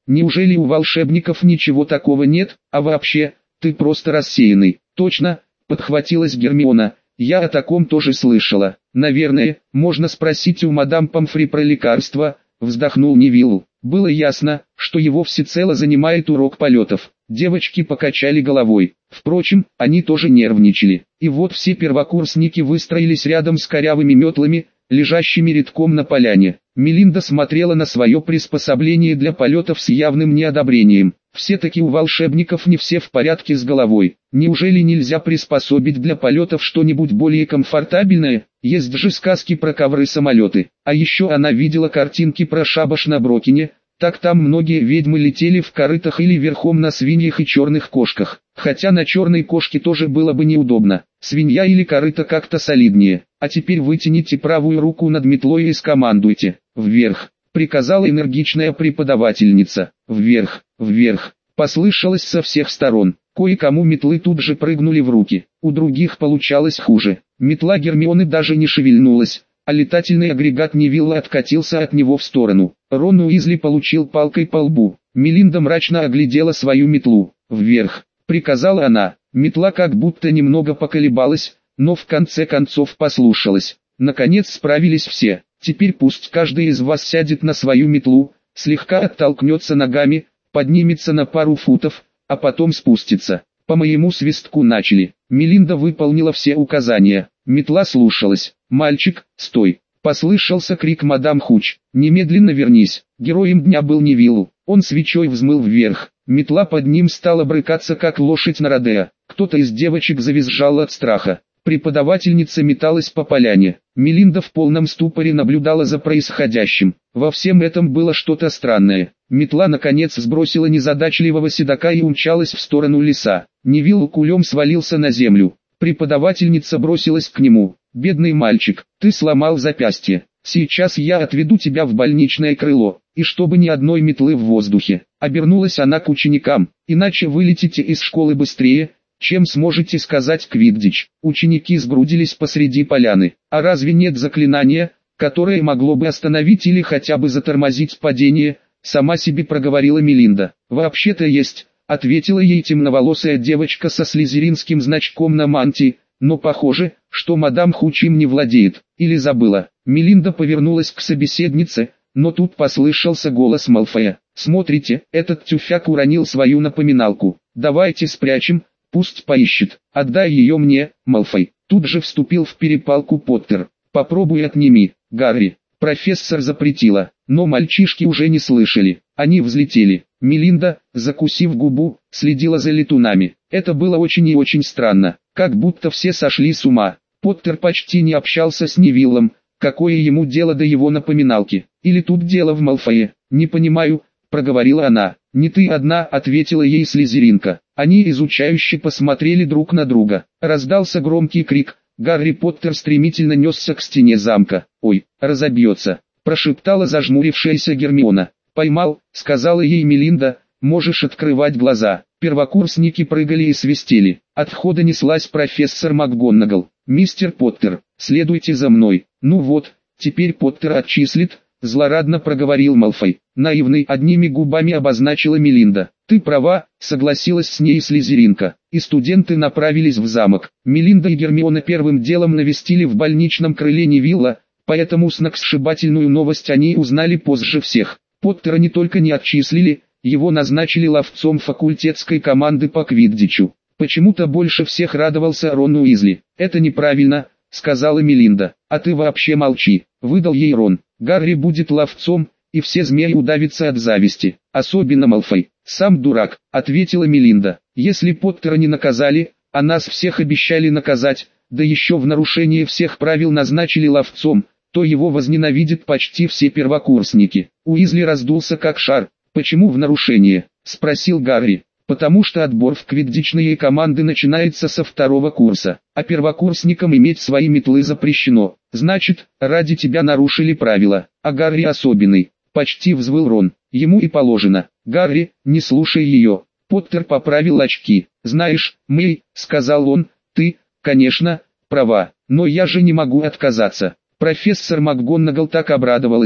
Неужели у волшебников ничего такого нет, а вообще, ты просто рассеянный. Точно, подхватилась Гермиона, я о таком тоже слышала. Наверное, можно спросить у мадам Помфри про лекарства, вздохнул Невилл. Было ясно, что его всецело занимает урок полетов. Девочки покачали головой. Впрочем, они тоже нервничали. И вот все первокурсники выстроились рядом с корявыми метлами, лежащими редком на поляне. Мелинда смотрела на свое приспособление для полетов с явным неодобрением. Все-таки у волшебников не все в порядке с головой. Неужели нельзя приспособить для полетов что-нибудь более комфортабельное? Есть же сказки про ковры-самолеты. А еще она видела картинки про шабаш на Брокине. Так там многие ведьмы летели в корытах или верхом на свиньях и черных кошках. Хотя на черной кошке тоже было бы неудобно. Свинья или корыто как-то солиднее. А теперь вытяните правую руку над метлой и скомандуйте. Вверх, приказала энергичная преподавательница. Вверх, вверх. Послышалось со всех сторон. Кое-кому метлы тут же прыгнули в руки. У других получалось хуже. Метла Гермионы даже не шевельнулась, а летательный агрегат Невилла откатился от него в сторону. Рон Уизли получил палкой по лбу. Мелинда мрачно оглядела свою метлу. «Вверх», — приказала она. Метла как будто немного поколебалась, но в конце концов послушалась. Наконец справились все. Теперь пусть каждый из вас сядет на свою метлу, слегка оттолкнется ногами, поднимется на пару футов, а потом спустится. По моему свистку начали. Мелинда выполнила все указания. Метла слушалась. «Мальчик, стой!» Послышался крик мадам Хуч. «Немедленно вернись!» Героем дня был Невилл. Он свечой взмыл вверх. Метла под ним стала брыкаться как лошадь на родео. Кто-то из девочек завизжал от страха. Преподавательница металась по поляне. Мелинда в полном ступоре наблюдала за происходящим. Во всем этом было что-то странное. Метла наконец сбросила незадачливого седока и умчалась в сторону леса. Невилл кулем свалился на землю. Преподавательница бросилась к нему. «Бедный мальчик, ты сломал запястье. Сейчас я отведу тебя в больничное крыло, и чтобы ни одной метлы в воздухе». Обернулась она к ученикам. «Иначе вылетите из школы быстрее, чем сможете сказать квиддич». Ученики сгрудились посреди поляны. «А разве нет заклинания, которое могло бы остановить или хотя бы затормозить падение?» Сама себе проговорила Мелинда. «Вообще-то есть», — ответила ей темноволосая девочка со слизеринским значком на мантии, «но похоже, что мадам Хуч им не владеет, или забыла». Мелинда повернулась к собеседнице, но тут послышался голос Малфоя. «Смотрите, этот тюфяк уронил свою напоминалку. Давайте спрячем, пусть поищет. Отдай ее мне, Малфой». Тут же вступил в перепалку Поттер. «Попробуй отними, Гарри». Профессор запретила, но мальчишки уже не слышали. Они взлетели. Мелинда, закусив губу, следила за летунами. Это было очень и очень странно, как будто все сошли с ума. Поттер почти не общался с Невиллом. Какое ему дело до его напоминалки? Или тут дело в Малфое? «Не понимаю», — проговорила она. «Не ты одна», — ответила ей слизеринка. Они изучающе посмотрели друг на друга. Раздался громкий крик. Гарри Поттер стремительно несся к стене замка. «Ой, разобьется», — прошептала зажмурившаяся Гермиона. «Поймал», — сказала ей Мелинда, — «можешь открывать глаза». Первокурсники прыгали и свистели. От входа неслась профессор МакГонагал. «Мистер Поттер, следуйте за мной». «Ну вот, теперь Поттер отчислит», — злорадно проговорил Малфой. Наивный, одними губами обозначила Мелинда. «Ты права», — согласилась с ней слизеринка. И студенты направились в замок. Мелинда и Гермиона первым делом навестили в больничном крыле Невилла, поэтому сногсшибательную новость они узнали позже всех. Поттера не только не отчислили, его назначили ловцом факультетской команды по квиддичу. Почему-то больше всех радовался Рон Уизли. «Это неправильно», — сказала Мелинда. «А ты вообще молчи», — выдал ей Рон. «Гарри будет ловцом, и все змеи удавятся от зависти, особенно Малфой». «Сам дурак», — ответила Мелинда. «Если Поттера не наказали, а нас всех обещали наказать, да еще в нарушение всех правил назначили ловцом, то его возненавидят почти все первокурсники». Уизли раздулся как шар. «Почему в нарушение?» — спросил Гарри. «Потому что отбор в квиддичные команды начинается со второго курса, а первокурсникам иметь свои метлы запрещено. Значит, ради тебя нарушили правила, а Гарри особенный». Почти взвыл Рон. «Ему и положено». «Гарри, не слушай ее». Поттер поправил очки. «Знаешь, Мэй», — сказал он, — «ты, конечно, права, но я же не могу отказаться». Профессор МакГонагал так обрадовалась,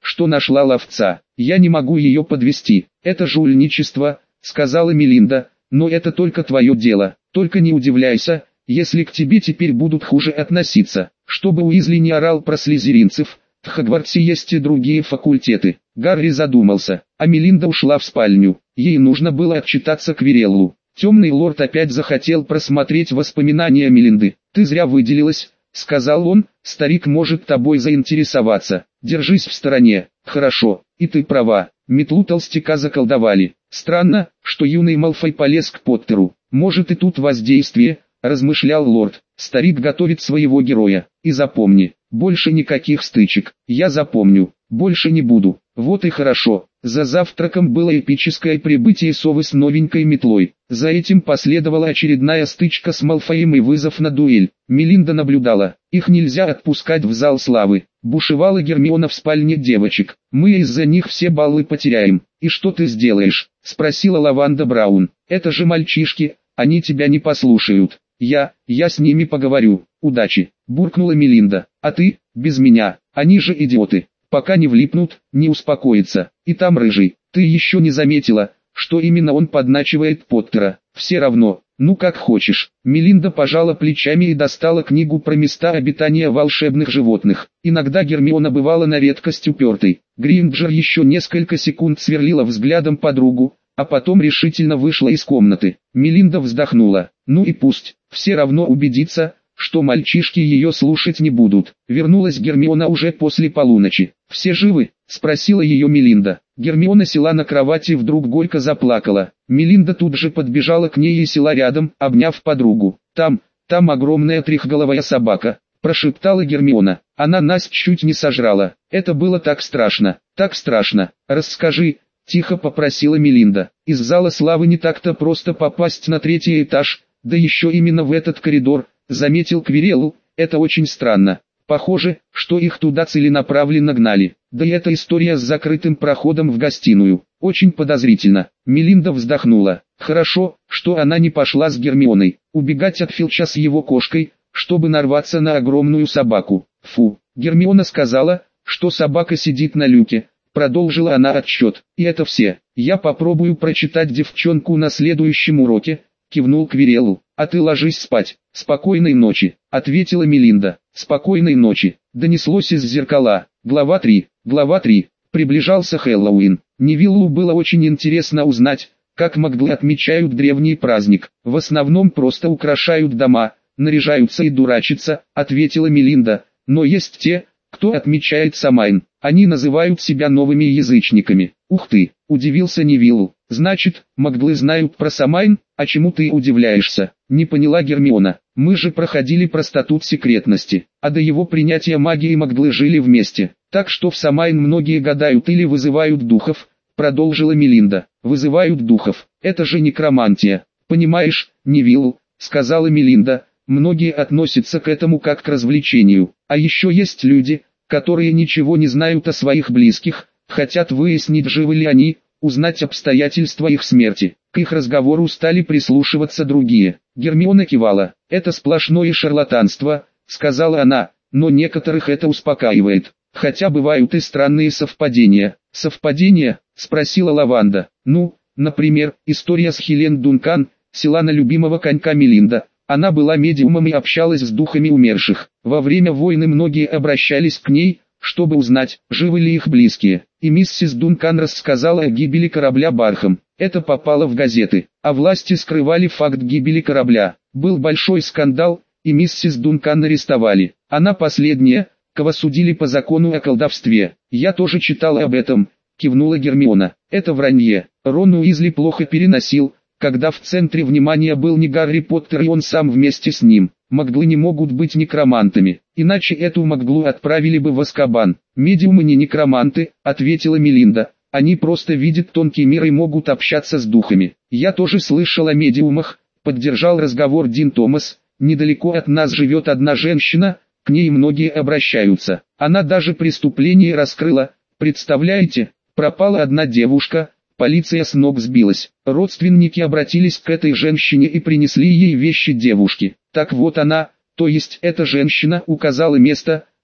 что нашла ловца. Я не могу ее подвести. Это жульничество, сказала Мелинда, но это только твое дело. Только не удивляйся, если к тебе теперь будут хуже относиться. Чтобы Уизли не орал про слизеринцев, в Хогвартсе есть и другие факультеты. Гарри задумался, а Мелинда ушла в спальню. Ей нужно было отчитаться Квиреллу. Темный лорд опять захотел просмотреть воспоминания Мелинды. «Ты зря выделилась», — сказал он, — «старик может тобой заинтересоваться. Держись в стороне». «Хорошо, и ты права, метлу толстяка заколдовали. Странно, что юный Малфой полез к Поттеру. Может и тут воздействие», — размышлял лорд. «Старик готовит своего героя. И запомни, больше никаких стычек». «Я запомню, больше не буду». Вот и хорошо. За завтраком было эпическое прибытие совы с новенькой метлой. За этим последовала очередная стычка с Малфоем и вызов на дуэль. Мелинда наблюдала. Их нельзя отпускать в зал славы. Бушевала Гермиона в спальне девочек. «Мы из-за них все баллы потеряем. И что ты сделаешь?» — спросила Лаванда Браун. «Это же мальчишки, они тебя не послушают». «Я, я с ними поговорю. Удачи», — буркнула Мелинда. «А ты, без меня, они же идиоты. Пока не влипнут, не успокоятся. И там рыжий, ты еще не заметила, что именно он подначивает Поттера. Все равно, ну как хочешь». Мелинда пожала плечами и достала книгу про места обитания волшебных животных. Иногда Гермиона бывала на редкость упертой. Гринджер еще несколько секунд сверлила взглядом подругу, а потом решительно вышла из комнаты. Мелинда вздохнула. Ну и пусть, все равно убедится, что мальчишки ее слушать не будут. Вернулась Гермиона уже после полуночи. «Все живы?» — спросила ее Мелинда. Гермиона села на кровати и вдруг горько заплакала. Мелинда тут же подбежала к ней и села рядом, обняв подругу. «Там, там огромная трехголовая собака», — прошептала Гермиона. «Она нас чуть не сожрала. Это было так страшно, так страшно. Расскажи», — тихо попросила Мелинда. «Из зала славы не так-то просто попасть на третий этаж, да еще именно в этот коридор», — заметил Квирелл. «Это очень странно. Похоже, что их туда целенаправленно гнали. Да и эта история с закрытым проходом в гостиную. Очень подозрительно». Мелинда вздохнула. Хорошо, что она не пошла с Гермионой. Убегать от Филча с его кошкой, чтобы нарваться на огромную собаку. Фу. Гермиона сказала, что собака сидит на люке. Продолжила она отсчет. «И это все. Я попробую прочитать девчонку на следующем уроке», — кивнул Квирелл. «А ты ложись спать. Спокойной ночи», — ответила Мелинда. «Спокойной ночи», — донеслось из зеркала. Глава три. Глава три. Приближался Хэллоуин. Невиллу было очень интересно узнать, как маглы отмечают древний праздник. «В основном просто украшают дома, наряжаются и дурачатся», — ответила Мелинда. «Но есть те, кто отмечает Самайн. Они называют себя новыми язычниками». «Ух ты!» — удивился Невилл. «Значит, маглы знают про Самайн, а чему ты удивляешься?» — не поняла Гермиона. «Мы же проходили про статут секретности, а до его принятия маги и маглы жили вместе. Так что в Самайн многие гадают или вызывают духов», — продолжила Мелинда. «Вызывают духов. Это же некромантия. Понимаешь, Невилл», — сказала Мелинда, — «многие относятся к этому как к развлечению. А еще есть люди, которые ничего не знают о своих близких, хотят выяснить, живы ли они, узнать обстоятельства их смерти». К их разговору стали прислушиваться другие. Гермиона кивала. «Это сплошное шарлатанство», — сказала она, — «но некоторых это успокаивает. Хотя бывают и странные совпадения». «Совпадения?» — спросила Лаванда. «Ну, например, история с Хелен Дункан, села на любимого конька Мелинда. Она была медиумом и общалась с духами умерших. Во время войны многие обращались к ней, чтобы узнать, живы ли их близкие. И миссис Дункан рассказала о гибели корабля Бархам. Это попало в газеты, а власти скрывали факт гибели корабля. Был большой скандал, и миссис Дункан арестовали. Она последняя, кого судили по закону о колдовстве. Я тоже читала об этом», — кивнула Гермиона. «Это вранье. Рон Уизли плохо переносил, когда в центре внимания был не Гарри Поттер и он сам вместе с ним. Маглы не могут быть некромантами, иначе эту маглу отправили бы в Азкабан». «Медиумы не некроманты», — ответила Мелинда. «Они просто видят тонкий мир и могут общаться с духами». «Я тоже слышал о медиумах», — поддержал разговор Дин Томас. «Недалеко от нас живет одна женщина, к ней многие обращаются. Она даже преступление раскрыла. Представляете, пропала одна девушка, полиция с ног сбилась. Родственники обратились к этой женщине и принесли ей вещи девушки. Так вот она, то есть эта женщина, указала место,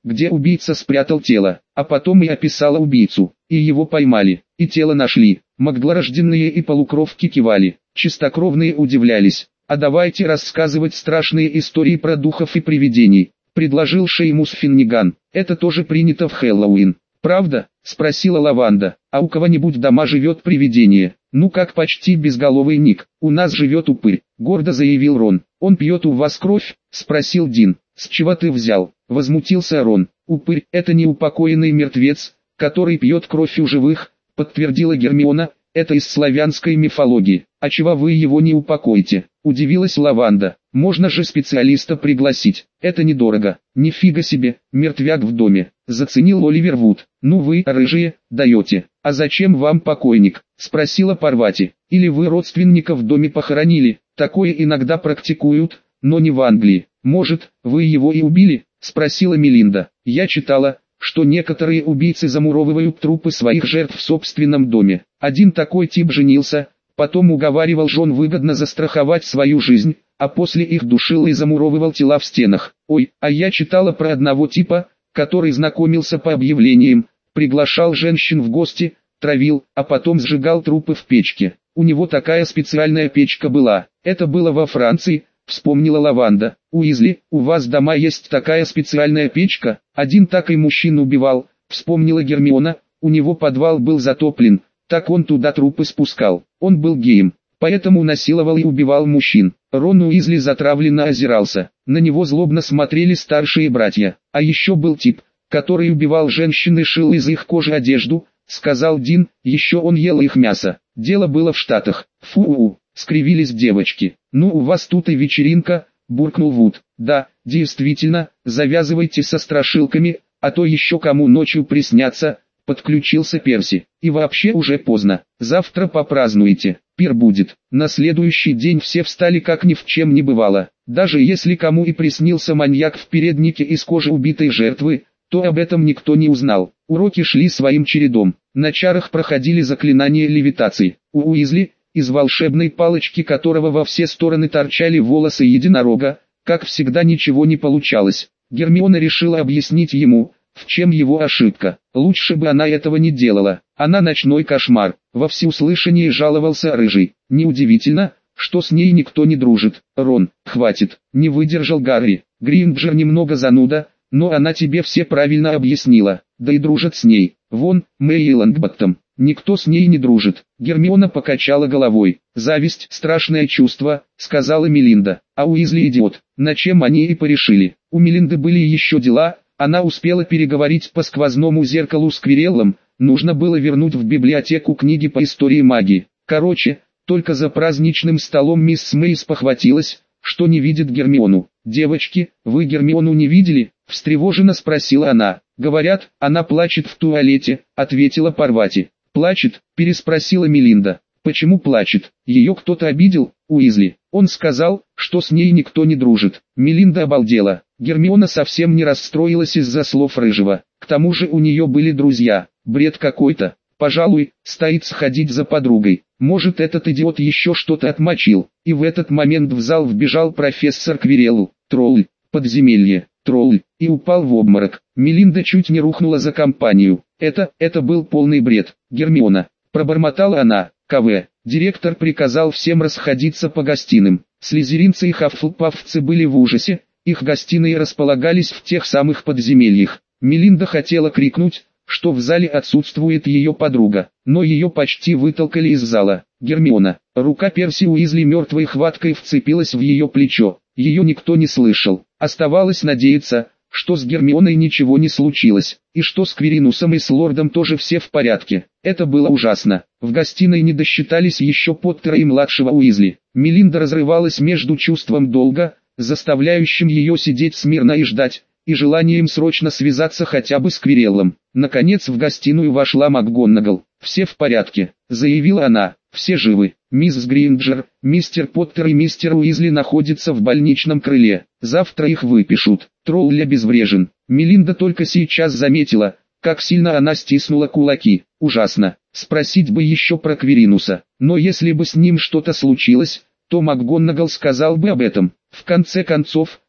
где убийца спрятал тело, а потом и описала убийцу, и его поймали, и тело нашли. Магдла-рожденные и полукровки кивали, чистокровные удивлялись. «А давайте рассказывать страшные истории про духов и привидений», — предложил Шеймус Финниган. «Это тоже принято в Хэллоуин». «Правда?» — спросила Лаванда. «А у кого-нибудь дома живет привидение?» «Ну как почти безголовый Ник, у нас живет упырь», — гордо заявил Рон. «Он пьет у вас кровь?» — спросил Дин. «С чего ты взял?» — возмутился Рон. «Упырь — это неупокоенный мертвец, который пьет кровь у живых», — подтвердила Гермиона. «Это из славянской мифологии. А чего вы его не упокоите?» — удивилась Лаванда. «Можно же специалиста пригласить. Это недорого». «Нифига себе, мертвяк в доме», — заценил Оливер Вуд. «Ну вы, рыжие, даете. А зачем вам покойник?» — спросила Парвати. «Или вы родственника в доме похоронили?» «Такое иногда практикуют, но не в Англии». «Может, вы его и убили?» — спросила Мелинда. «Я читала, что некоторые убийцы замуровывают трупы своих жертв в собственном доме. Один такой тип женился, потом уговаривал жен выгодно застраховать свою жизнь, а после их душил и замуровывал тела в стенах. Ой, а я читала про одного типа, который знакомился по объявлениям, приглашал женщин в гости, травил, а потом сжигал трупы в печке. У него такая специальная печка была. Это было во Франции», — вспомнила Лаванда. «Уизли, у вас дома есть такая специальная печка?» «Один так и мужчин убивал», — вспомнила Гермиона. «У него подвал был затоплен, так он туда трупы спускал. Он был геем, поэтому насиловал и убивал мужчин». Рон Уизли затравленно озирался. На него злобно смотрели старшие братья. «А еще был тип, который убивал женщин и шил из их кожи одежду», — сказал Дин. «Еще он ел их мясо. Дело было в Штатах». «Фу-у-у», — скривились девочки. «Ну у вас тут и вечеринка», — буркнул Вуд. «Да, действительно, завязывайте со страшилками, а то еще кому ночью приснятся», — подключился Перси. «И вообще уже поздно, завтра попразднуете, пир будет». На следующий день все встали как ни в чем не бывало. Даже если кому и приснился маньяк в переднике из кожи убитой жертвы, то об этом никто не узнал. Уроки шли своим чередом. На чарах проходили заклинания левитации. У Уизли, из волшебной палочки которого во все стороны торчали волосы единорога, как всегда ничего не получалось. Гермиона решила объяснить ему, в чем его ошибка. Лучше бы она этого не делала. Она ночной кошмар. Во всеуслышание жаловался Рыжий. Неудивительно, что с ней никто не дружит. «Рон, хватит», — не выдержал Гарри. «Гринджер немного зануда, но она тебе все правильно объяснила. Да и дружат с ней. Вон, Мэй Лонгботтом. Никто с ней не дружит». Гермиона покачала головой. «Зависть — страшное чувство», — сказала Мелинда. «А Уизли идиот». На чем они и порешили. У Мелинды были еще дела, она успела переговорить по сквозному зеркалу с Квиреллом, нужно было вернуть в библиотеку книги по истории магии. Короче, только за праздничным столом мисс Мэй спохватилась, что не видит Гермиону. «Девочки, вы Гермиону не видели?» — встревоженно спросила она. «Говорят, она плачет в туалете», — ответила Парвати. «Плачет?» — переспросила Мелинда. «Почему плачет? Ее кто-то обидел?» «Уизли. Он сказал, что с ней никто не дружит». Мелинда обалдела. Гермиона совсем не расстроилась из-за слов Рыжего. К тому же у нее были друзья. Бред какой-то. Пожалуй, стоит сходить за подругой. Может, этот идиот еще что-то отмочил. И в этот момент в зал вбежал профессор Квирелл. Тролль. Подземелье. Тролль. И упал в обморок. Мелинда чуть не рухнула за компанию. Это, это был полный бред. Гермиона. Пробормотала она. КВ. Директор приказал всем расходиться по гостиным. Слизеринцы и хаффлпаффцы были в ужасе. Их гостиные располагались в тех самых подземельях. Мелинда хотела крикнуть, что в зале отсутствует ее подруга, но ее почти вытолкали из зала. Гермиона. Рука Перси Уизли мертвой хваткой вцепилась в ее плечо. Ее никто не слышал. Оставалось надеяться, что с Гермионой ничего не случилось, и что с Квиринусом и с Лордом тоже все в порядке. Это было ужасно. В гостиной не досчитались еще Поттера и младшего Уизли. Мелинда разрывалась между чувством долга, заставляющим ее сидеть смирно и ждать, и желанием срочно связаться хотя бы с Квиреллом. Наконец в гостиную вошла МакГонагал. «Все в порядке», — заявила она, — «все живы. Мисс Гринджер, мистер Поттер и мистер Уизли находятся в больничном крыле. Завтра их выпишут. Тролль обезврежен». Мелинда только сейчас заметила, как сильно она стиснула кулаки. Ужасно. Спросить бы еще про Квиринуса. Но если бы с ним что-то случилось, то МакГонагал сказал бы об этом. В конце концов,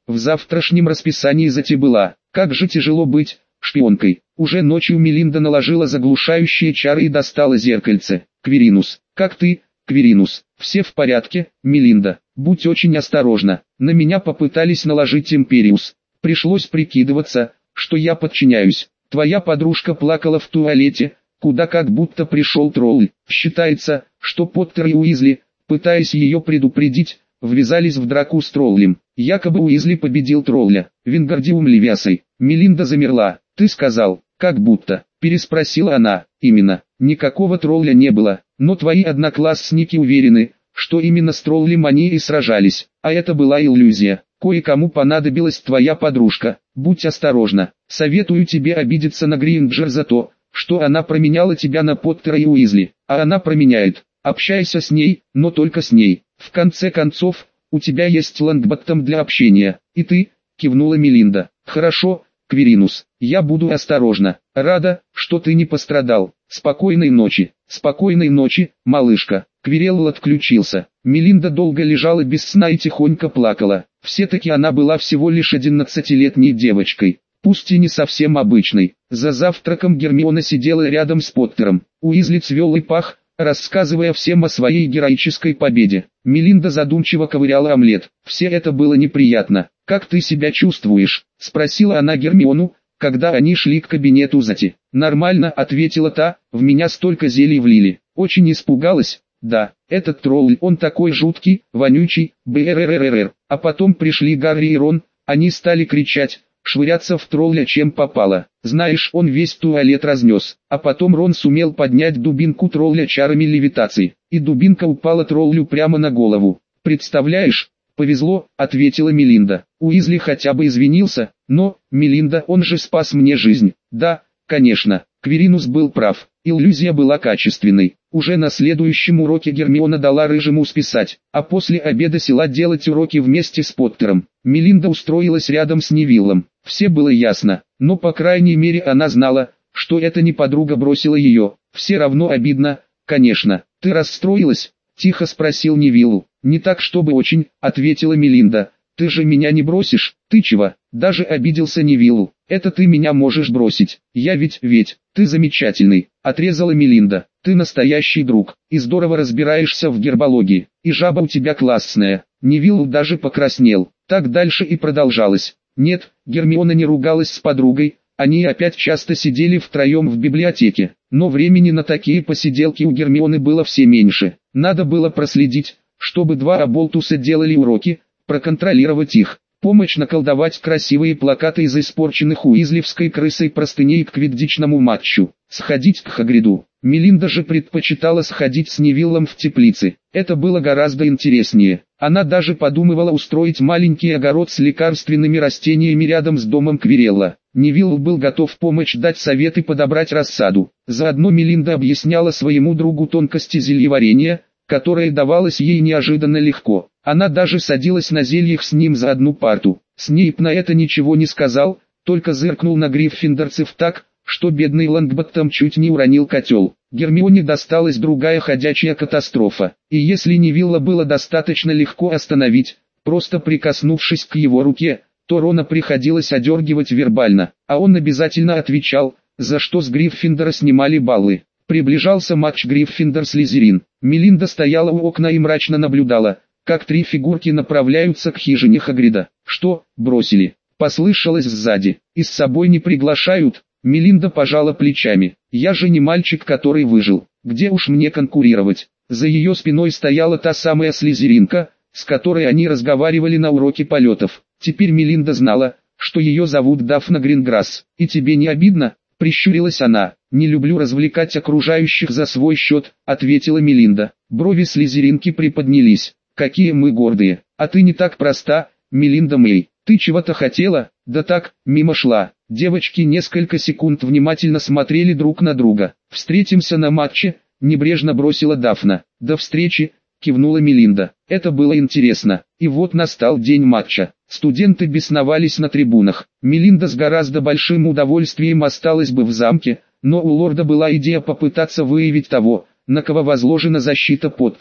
в завтрашнем расписании за те была. Как же тяжело быть шпионкой. Уже ночью Мелинда наложила заглушающие чары и достала зеркальце. Кверинус, как ты, Кверинус? Все в порядке, Мелинда? Будь очень осторожна. На меня попытались наложить Империус. Пришлось прикидываться, что я подчиняюсь. Твоя подружка плакала в туалете, куда как будто пришел тролль. Считается, что Поттер и Уизли, пытаясь ее предупредить, ввязались в драку с троллем. Якобы Уизли победил тролля. Вингардиум Левиасой. Мелинда замерла. Ты сказал, как будто, переспросила она. Именно, никакого тролля не было, но твои одноклассники уверены, что именно с троллем они и сражались, а это была иллюзия. Кое-кому понадобилась твоя подружка. Будь осторожна. Советую тебе обидеться на Гринджер за то, что она променяла тебя на Поттера и Уизли. А она променяет. Общайся с ней, но только с ней. В конце концов, у тебя есть Лонгботтом для общения. И ты, кивнула Мелинда. Хорошо, Кверинус, я буду осторожна. Рада, что ты не пострадал. Спокойной ночи. Спокойной ночи, малышка. Квирелл отключился. Мелинда долго лежала без сна и тихонько плакала. Все-таки она была всего лишь одиннадцатилетней девочкой, пусть и не совсем обычной. За завтраком Гермиона сидела рядом с Поттером. Уизли цвел и пах, рассказывая всем о своей героической победе. Мелинда задумчиво ковыряла омлет. Все это было неприятно. «Как ты себя чувствуешь?» – спросила она Гермиону, когда они шли к кабинету Зати. «Нормально», – ответила та, – «в меня столько зелий влили». Очень испугалась. «Да, этот тролль, он такой жуткий, вонючий, брррррр». А потом пришли Гарри и Рон, они стали кричать, швыряться в тролля чем попало. Знаешь, он весь туалет разнес. А потом Рон сумел поднять дубинку тролля чарами левитации, и дубинка упала троллю прямо на голову. «Представляешь?» «Повезло», — ответила Мелинда. Уизли хотя бы извинился, но, Мелинда, он же спас мне жизнь. Да, конечно, Кверинус был прав, иллюзия была качественной. Уже на следующем уроке Гермиона дала Рыжему списать, а после обеда села делать уроки вместе с Поттером. Мелинда устроилась рядом с Невиллом. Все было ясно, но по крайней мере она знала, что это не подруга бросила ее. Все равно обидно, конечно. «Ты расстроилась?» — тихо спросил Невиллу. «Не так чтобы очень», — ответила Мелинда. «Ты же меня не бросишь?» «Ты чего?» Даже обиделся Невиллу. «Это ты меня можешь бросить. Я ведь, ведь, ты замечательный», — отрезала Мелинда. «Ты настоящий друг, и здорово разбираешься в гербологии, и жаба у тебя классная». Невилл даже покраснел. Так дальше и продолжалось. Нет, Гермиона не ругалась с подругой, они опять часто сидели втроем в библиотеке, но времени на такие посиделки у Гермионы было все меньше. Надо было проследить, чтобы два оболтуса делали уроки, проконтролировать их, помочь наколдовать красивые плакаты из испорченных уизливской крысой простыней к квиддичному матчу, сходить к Хагриду. Мелинда же предпочитала сходить с Невиллом в теплицы, это было гораздо интереснее. Она даже подумывала устроить маленький огород с лекарственными растениями рядом с домом Квирелла. Невилл был готов помочь дать советы подобрать рассаду. Заодно Мелинда объясняла своему другу тонкости зельеварения, которое давалось ей неожиданно легко. Она даже садилась на зельях с ним за одну парту. Снейп на это ничего не сказал, только зыркнул на гриффиндорцев так, что бедный Лонгботтом чуть не уронил котел. Гермионе досталась другая ходячая катастрофа, и если Невилла было достаточно легко остановить, просто прикоснувшись к его руке, то Рона приходилось одергивать вербально, а он обязательно отвечал, за что с Гриффиндора снимали баллы. Приближался матч Гриффиндор-Слизерин. Мелинда стояла у окна и мрачно наблюдала, как три фигурки направляются к хижине Хагрида. «Что, бросили?» — послышалось сзади. «И с собой не приглашают?» Мелинда пожала плечами. «Я же не мальчик, который выжил. Где уж мне конкурировать?» За ее спиной стояла та самая слизеринка, с которой они разговаривали на уроке полетов. Теперь Мелинда знала, что ее зовут Дафна Гринграсс. «И тебе не обидно?» — прищурилась она. «Не люблю развлекать окружающих за свой счет», — ответила Мелинда. Брови слизеринки приподнялись. «Какие мы гордые! А ты не так проста, Мелинда Мэй. Ты чего-то хотела?» «Да так, мимо шла». Девочки несколько секунд внимательно смотрели друг на друга. «Встретимся на матче», — небрежно бросила Дафна. «До встречи», — кивнула Мелинда. Это было интересно. И вот настал день матча. Студенты бесновались на трибунах. Мелинда с гораздо большим удовольствием осталась бы в замке, но у лорда была идея попытаться выявить того, на кого возложена защита Поттера.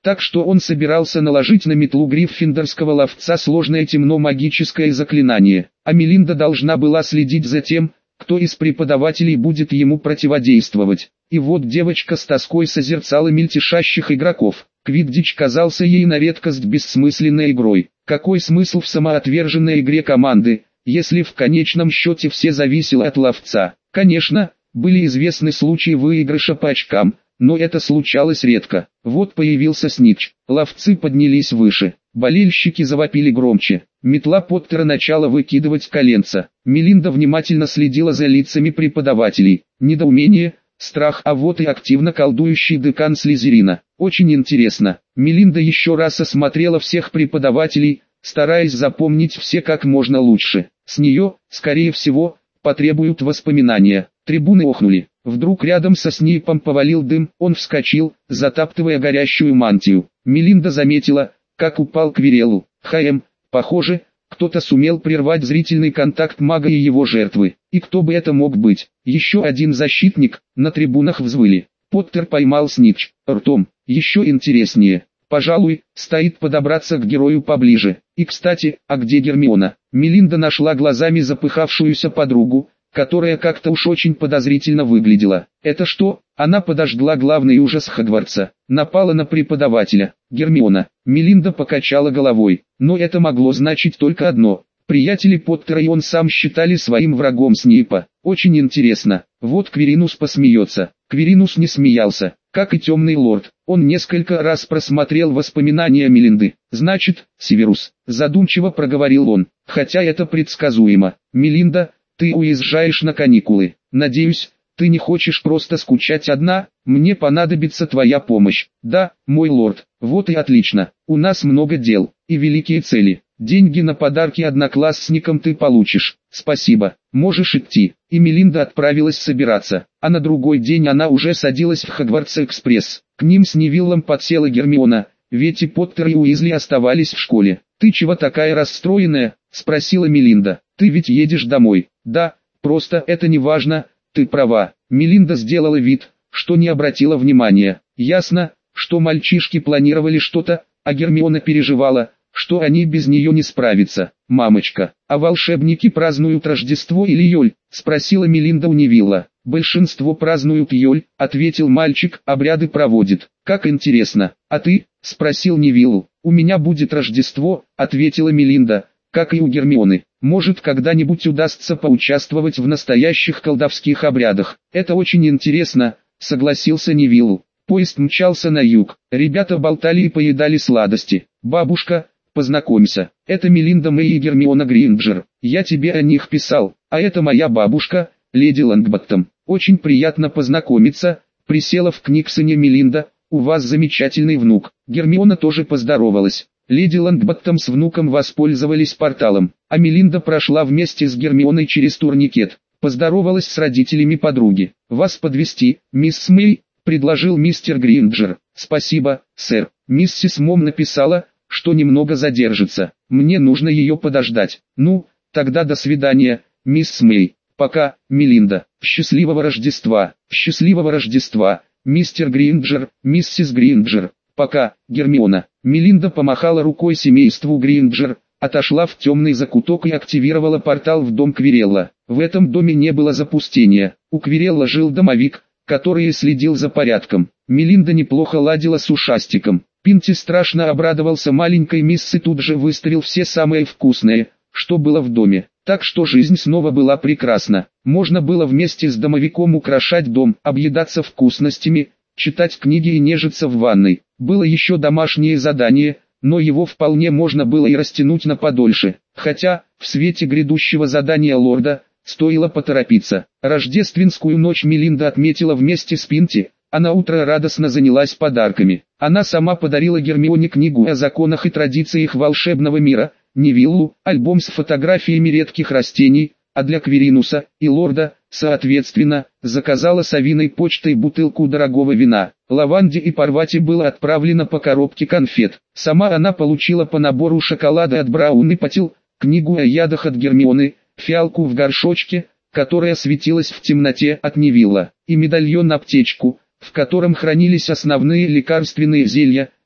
так что он собирался наложить на метлу гриффиндорского ловца сложное темно-магическое заклинание, а Мелинда должна была следить за тем, кто из преподавателей будет ему противодействовать. И вот девочка с тоской созерцала мельтешащих игроков. Квиддич казался ей на редкость бессмысленной игрой. Какой смысл в самоотверженной игре команды, если в конечном счете все зависело от ловца? Конечно, были известны случаи выигрыша по очкам, но это случалось редко. Вот появился Снитч. Ловцы поднялись выше. Болельщики завопили громче. Метла Поттера начала выкидывать коленца. Мелинда внимательно следила за лицами преподавателей. Недоумение, страх, а вот и активно колдующий декан Слизерина. Очень интересно. Мелинда еще раз осмотрела всех преподавателей, стараясь запомнить все как можно лучше. С нее, скорее всего, потребуют воспоминания. Трибуны охнули. Вдруг рядом со Снейпом повалил дым, он вскочил, затаптывая горящую мантию. Мелинда заметила, как упал Квирелл. Хм, похоже, кто-то сумел прервать зрительный контакт мага и его жертвы. И кто бы это мог быть? Еще один защитник, на трибунах взвыли. Поттер поймал Снитч ртом. Еще интереснее. Пожалуй, стоит подобраться к герою поближе. И кстати, а где Гермиона? Мелинда нашла глазами запыхавшуюся подругу, которая как-то уж очень подозрительно выглядела. Это что? Она подожгла главный ужас Хогвартса. Напала на преподавателя. Гермиона. Мелинда покачала головой. Но это могло значить только одно. Приятели Поттера и он сам считали своим врагом Снейпа. Очень интересно. Вот Квиринус посмеется. Квиринус не смеялся, как и Темный Лорд. Он несколько раз просмотрел воспоминания Мелинды. «Значит, Северус», задумчиво проговорил он, хотя это предсказуемо. «Мелинда, ты уезжаешь на каникулы. Надеюсь, ты не хочешь просто скучать одна? Мне понадобится твоя помощь». «Да, мой лорд». «Вот и отлично. У нас много дел и великие цели. Деньги на подарки одноклассникам ты получишь». «Спасибо. Можешь идти». И Мелинда отправилась собираться, а на другой день она уже садилась в Хогвартс-экспресс. К ним с Невиллом подсела Гермиона, ведь и Поттер и Уизли оставались в школе. «Ты чего такая расстроенная?» – спросила Мелинда. «Ты ведь едешь домой». «Да, просто это не важно, ты права». Мелинда сделала вид, что не обратила внимания. Ясно, что мальчишки планировали что-то, а Гермиона переживала, что они без нее не справятся. «Мамочка, а волшебники празднуют Рождество или Йоль?» – спросила Мелинда у Невилла. «Большинство празднуют Йоль», – ответил мальчик, – «обряды проводит». «Как интересно. А ты?» – спросил Невилл. «У меня будет Рождество», – ответила Мелинда, – «как и у Гермионы. Может, когда-нибудь удастся поучаствовать в настоящих колдовских обрядах». «Это очень интересно», – согласился Невилл. Поезд мчался на юг. Ребята болтали и поедали сладости. «Бабушка, познакомься, это Мелинда Мэй и Гермиона Грейнджер. Я тебе о них писал, а это моя бабушка, леди Лонгботтом. Очень приятно познакомиться», — присела в Книксоне Мелинда, — «у вас замечательный внук». Гермиона тоже поздоровалась. Леди Лонгботтом с внуком воспользовались порталом, а Мелинда прошла вместе с Гермионой через турникет, поздоровалась с родителями подруги. «Вас подвезти, мисс Мэй?» — предложил мистер Грейнджер. «Спасибо, сэр». Миссис Мом написала, что немного задержится. Мне нужно ее подождать. «Ну, тогда до свидания, мисс Мэй. Пока, Мелинда. Счастливого Рождества». «Счастливого Рождества, мистер Грейнджер, миссис Грейнджер. Пока, Гермиона». Мелинда помахала рукой семейству Грейнджер, отошла в темный закуток и активировала портал в дом Квирелла. В этом доме не было запустения. У Квирелла жил домовик, который следил за порядком. Мелинда неплохо ладила с ушастиком. Пинти страшно обрадовался маленькой мисс и тут же выставил все самое вкусное, что было в доме. Так что жизнь снова была прекрасна. Можно было вместе с домовиком украшать дом, объедаться вкусностями, читать книги и нежиться в ванной. Было еще домашнее задание, но его вполне можно было и растянуть на подольше. Хотя, в свете грядущего задания лорда, стоило поторопиться. Рождественскую ночь Мелинда отметила вместе с Пинти, а на утро радостно занялась подарками. Она сама подарила Гермионе книгу о законах и традициях волшебного мира, Невиллу альбом с фотографиями редких растений, а для Квиринуса и лорда, соответственно, заказала совиной почтой бутылку дорогого вина. Лаванде и Парвати было отправлено по коробке конфет. Сама она получила по набору шоколада от Браун и Патил, книгу о ядах от Гермионы, фиалку в горшочке, которая светилась в темноте от Невилла, и медальон-аптечку, в котором хранились основные лекарственные зелья,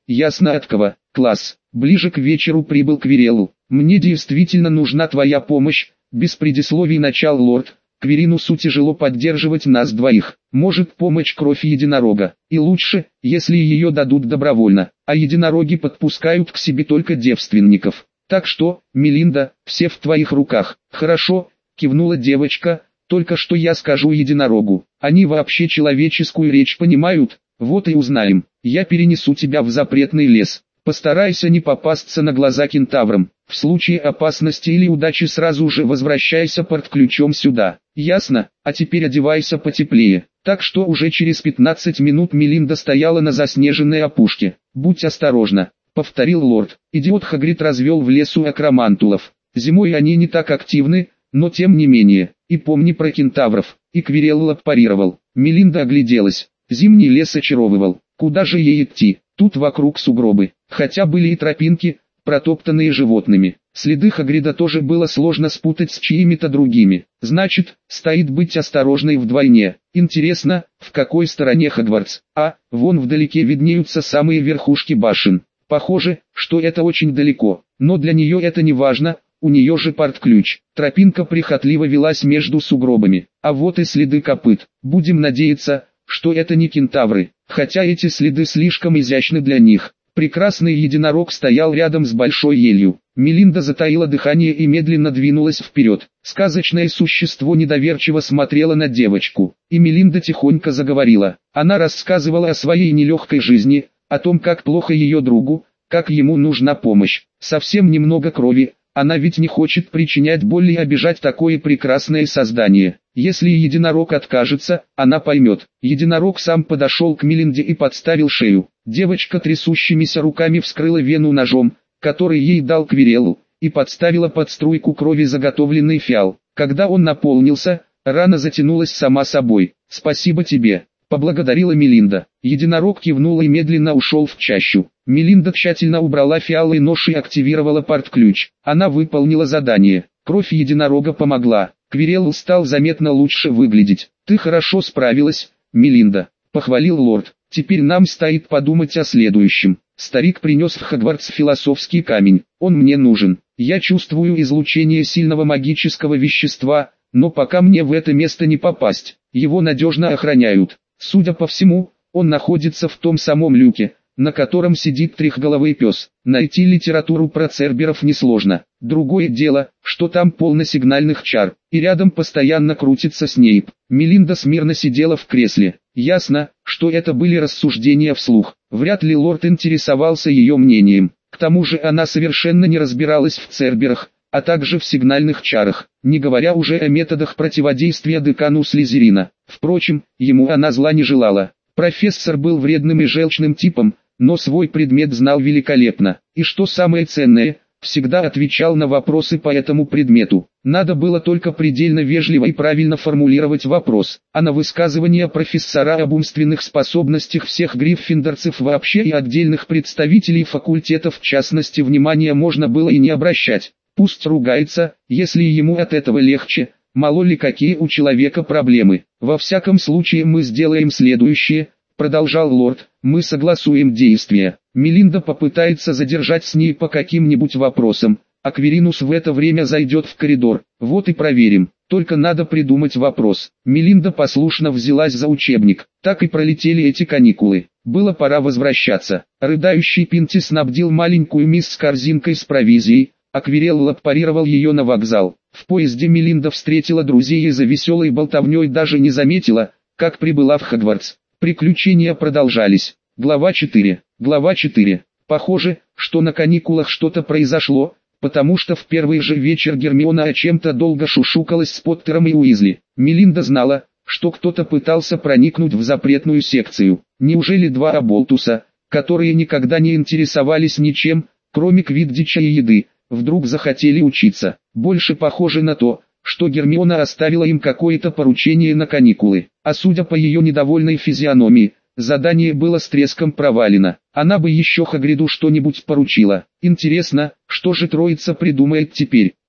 Ясно от кого. Класс. Ближе к вечеру прибыл Квирелл. Мне действительно нужна твоя помощь. Без предисловий начал лорд. Квиринусу тяжело поддерживать нас двоих. Может помочь кровь единорога. И лучше, если ее дадут добровольно. А единороги подпускают к себе только девственников. Так что, Мелинда, все в твоих руках. Хорошо, кивнула девочка. Только что я скажу единорогу. Они вообще человеческую речь понимают? Вот и узнаем. Я перенесу тебя в запретный лес. Постарайся не попасться на глаза кентаврам. В случае опасности или удачи сразу же возвращайся портключом сюда. Ясно? А теперь одевайся потеплее. Так что уже через пятнадцать минут Мелинда стояла на заснеженной опушке. Будь осторожна, повторил лорд. Идиот Хагрид развел в лесу акромантулов. Зимой они не так активны, но тем не менее. И помни про кентавров. И Квирелл парировал. Мелинда огляделась. Зимний лес очаровывал. Куда же ей идти? Тут вокруг сугробы. Хотя были и тропинки, протоптанные животными. Следы Хагрида тоже было сложно спутать с чьими-то другими. Значит, стоит быть осторожной вдвойне. Интересно, в какой стороне Хогвартс? А, вон вдалеке виднеются самые верхушки башен. Похоже, что это очень далеко. Но для нее это не важно, у нее же портключ. Тропинка прихотливо велась между сугробами. А вот и следы копыт. Будем надеяться, что это не кентавры. Хотя эти следы слишком изящны для них. Прекрасный единорог стоял рядом с большой елью. Мелинда затаила дыхание и медленно двинулась вперед. Сказочное существо недоверчиво смотрело на девочку. И Мелинда тихонько заговорила. Она рассказывала о своей нелегкой жизни, о том, как плохо ее другу, как ему нужна помощь. Совсем немного крови. Она ведь не хочет причинять боль и обижать такое прекрасное создание. Если единорог откажется, она поймет. Единорог сам подошел к Мелинде и подставил шею. Девочка трясущимися руками вскрыла вену ножом, который ей дал Квирелл, и подставила под струйку крови заготовленный фиал. Когда он наполнился, рана затянулась сама собой. «Спасибо тебе», — поблагодарила Мелинда. Единорог кивнул и медленно ушел в чащу. Мелинда тщательно убрала фиал и нож и активировала портключ. Она выполнила задание. Кровь единорога помогла. Квирелл стал заметно лучше выглядеть. «Ты хорошо справилась, Мелинда», — похвалил лорд. «Теперь нам стоит подумать о следующем». Старик принес в Хогвартс философский камень. «Он мне нужен. Я чувствую излучение сильного магического вещества, но пока мне в это место не попасть. Его надежно охраняют. Судя по всему, он находится в том самом люке, на котором сидит трехголовый пес. Найти литературу про церберов несложно. Другое дело, что там полно сигнальных чар, и рядом постоянно крутится Снейп». Мелинда смирно сидела в кресле. Ясно, что это были рассуждения вслух. Вряд ли лорд интересовался ее мнением. К тому же она совершенно не разбиралась в церберах, а также в сигнальных чарах, не говоря уже о методах противодействия декану Слизерина. Впрочем, ему она зла не желала. Профессор был вредным и желчным типом, но свой предмет знал великолепно, и что самое ценное, всегда отвечал на вопросы по этому предмету. Надо было только предельно вежливо и правильно формулировать вопрос, а на высказывания профессора об умственных способностях всех гриффиндорцев вообще и отдельных представителей факультетов в частности внимания можно было и не обращать. Пусть ругается, если ему от этого легче, мало ли какие у человека проблемы. «Во всяком случае мы сделаем следующее», — продолжал лорд, — «мы согласуем действия. Мелинда попытается задержать с ней по каким-нибудь вопросам, а Квиринус в это время зайдет в коридор. Вот и проверим. Только надо придумать вопрос». Мелинда послушно взялась за учебник. Так и пролетели эти каникулы. Было пора возвращаться. Рыдающий Пинти снабдил маленькую мисс с корзинкой с провизией, а Квирелл парировал ее на вокзал. В поезде Мелинда встретила друзей и за веселой болтовней даже не заметила, как прибыла в Хогвартс. Приключения продолжались. Глава четыре. Глава четыре. Похоже, что на каникулах что-то произошло, потому что в первый же вечер Гермиона о чем-то долго шушукалась с Поттером и Уизли. Мелинда знала, что кто-то пытался проникнуть в запретную секцию. Неужели два оболтуса, которые никогда не интересовались ничем, кроме квиддича и еды, вдруг захотели учиться? Больше похоже на то, что Гермиона оставила им какое-то поручение на каникулы, а судя по ее недовольной физиономии, задание было с треском провалено. Она бы еще Хагриду что-нибудь поручила. Интересно, что же троица придумает теперь?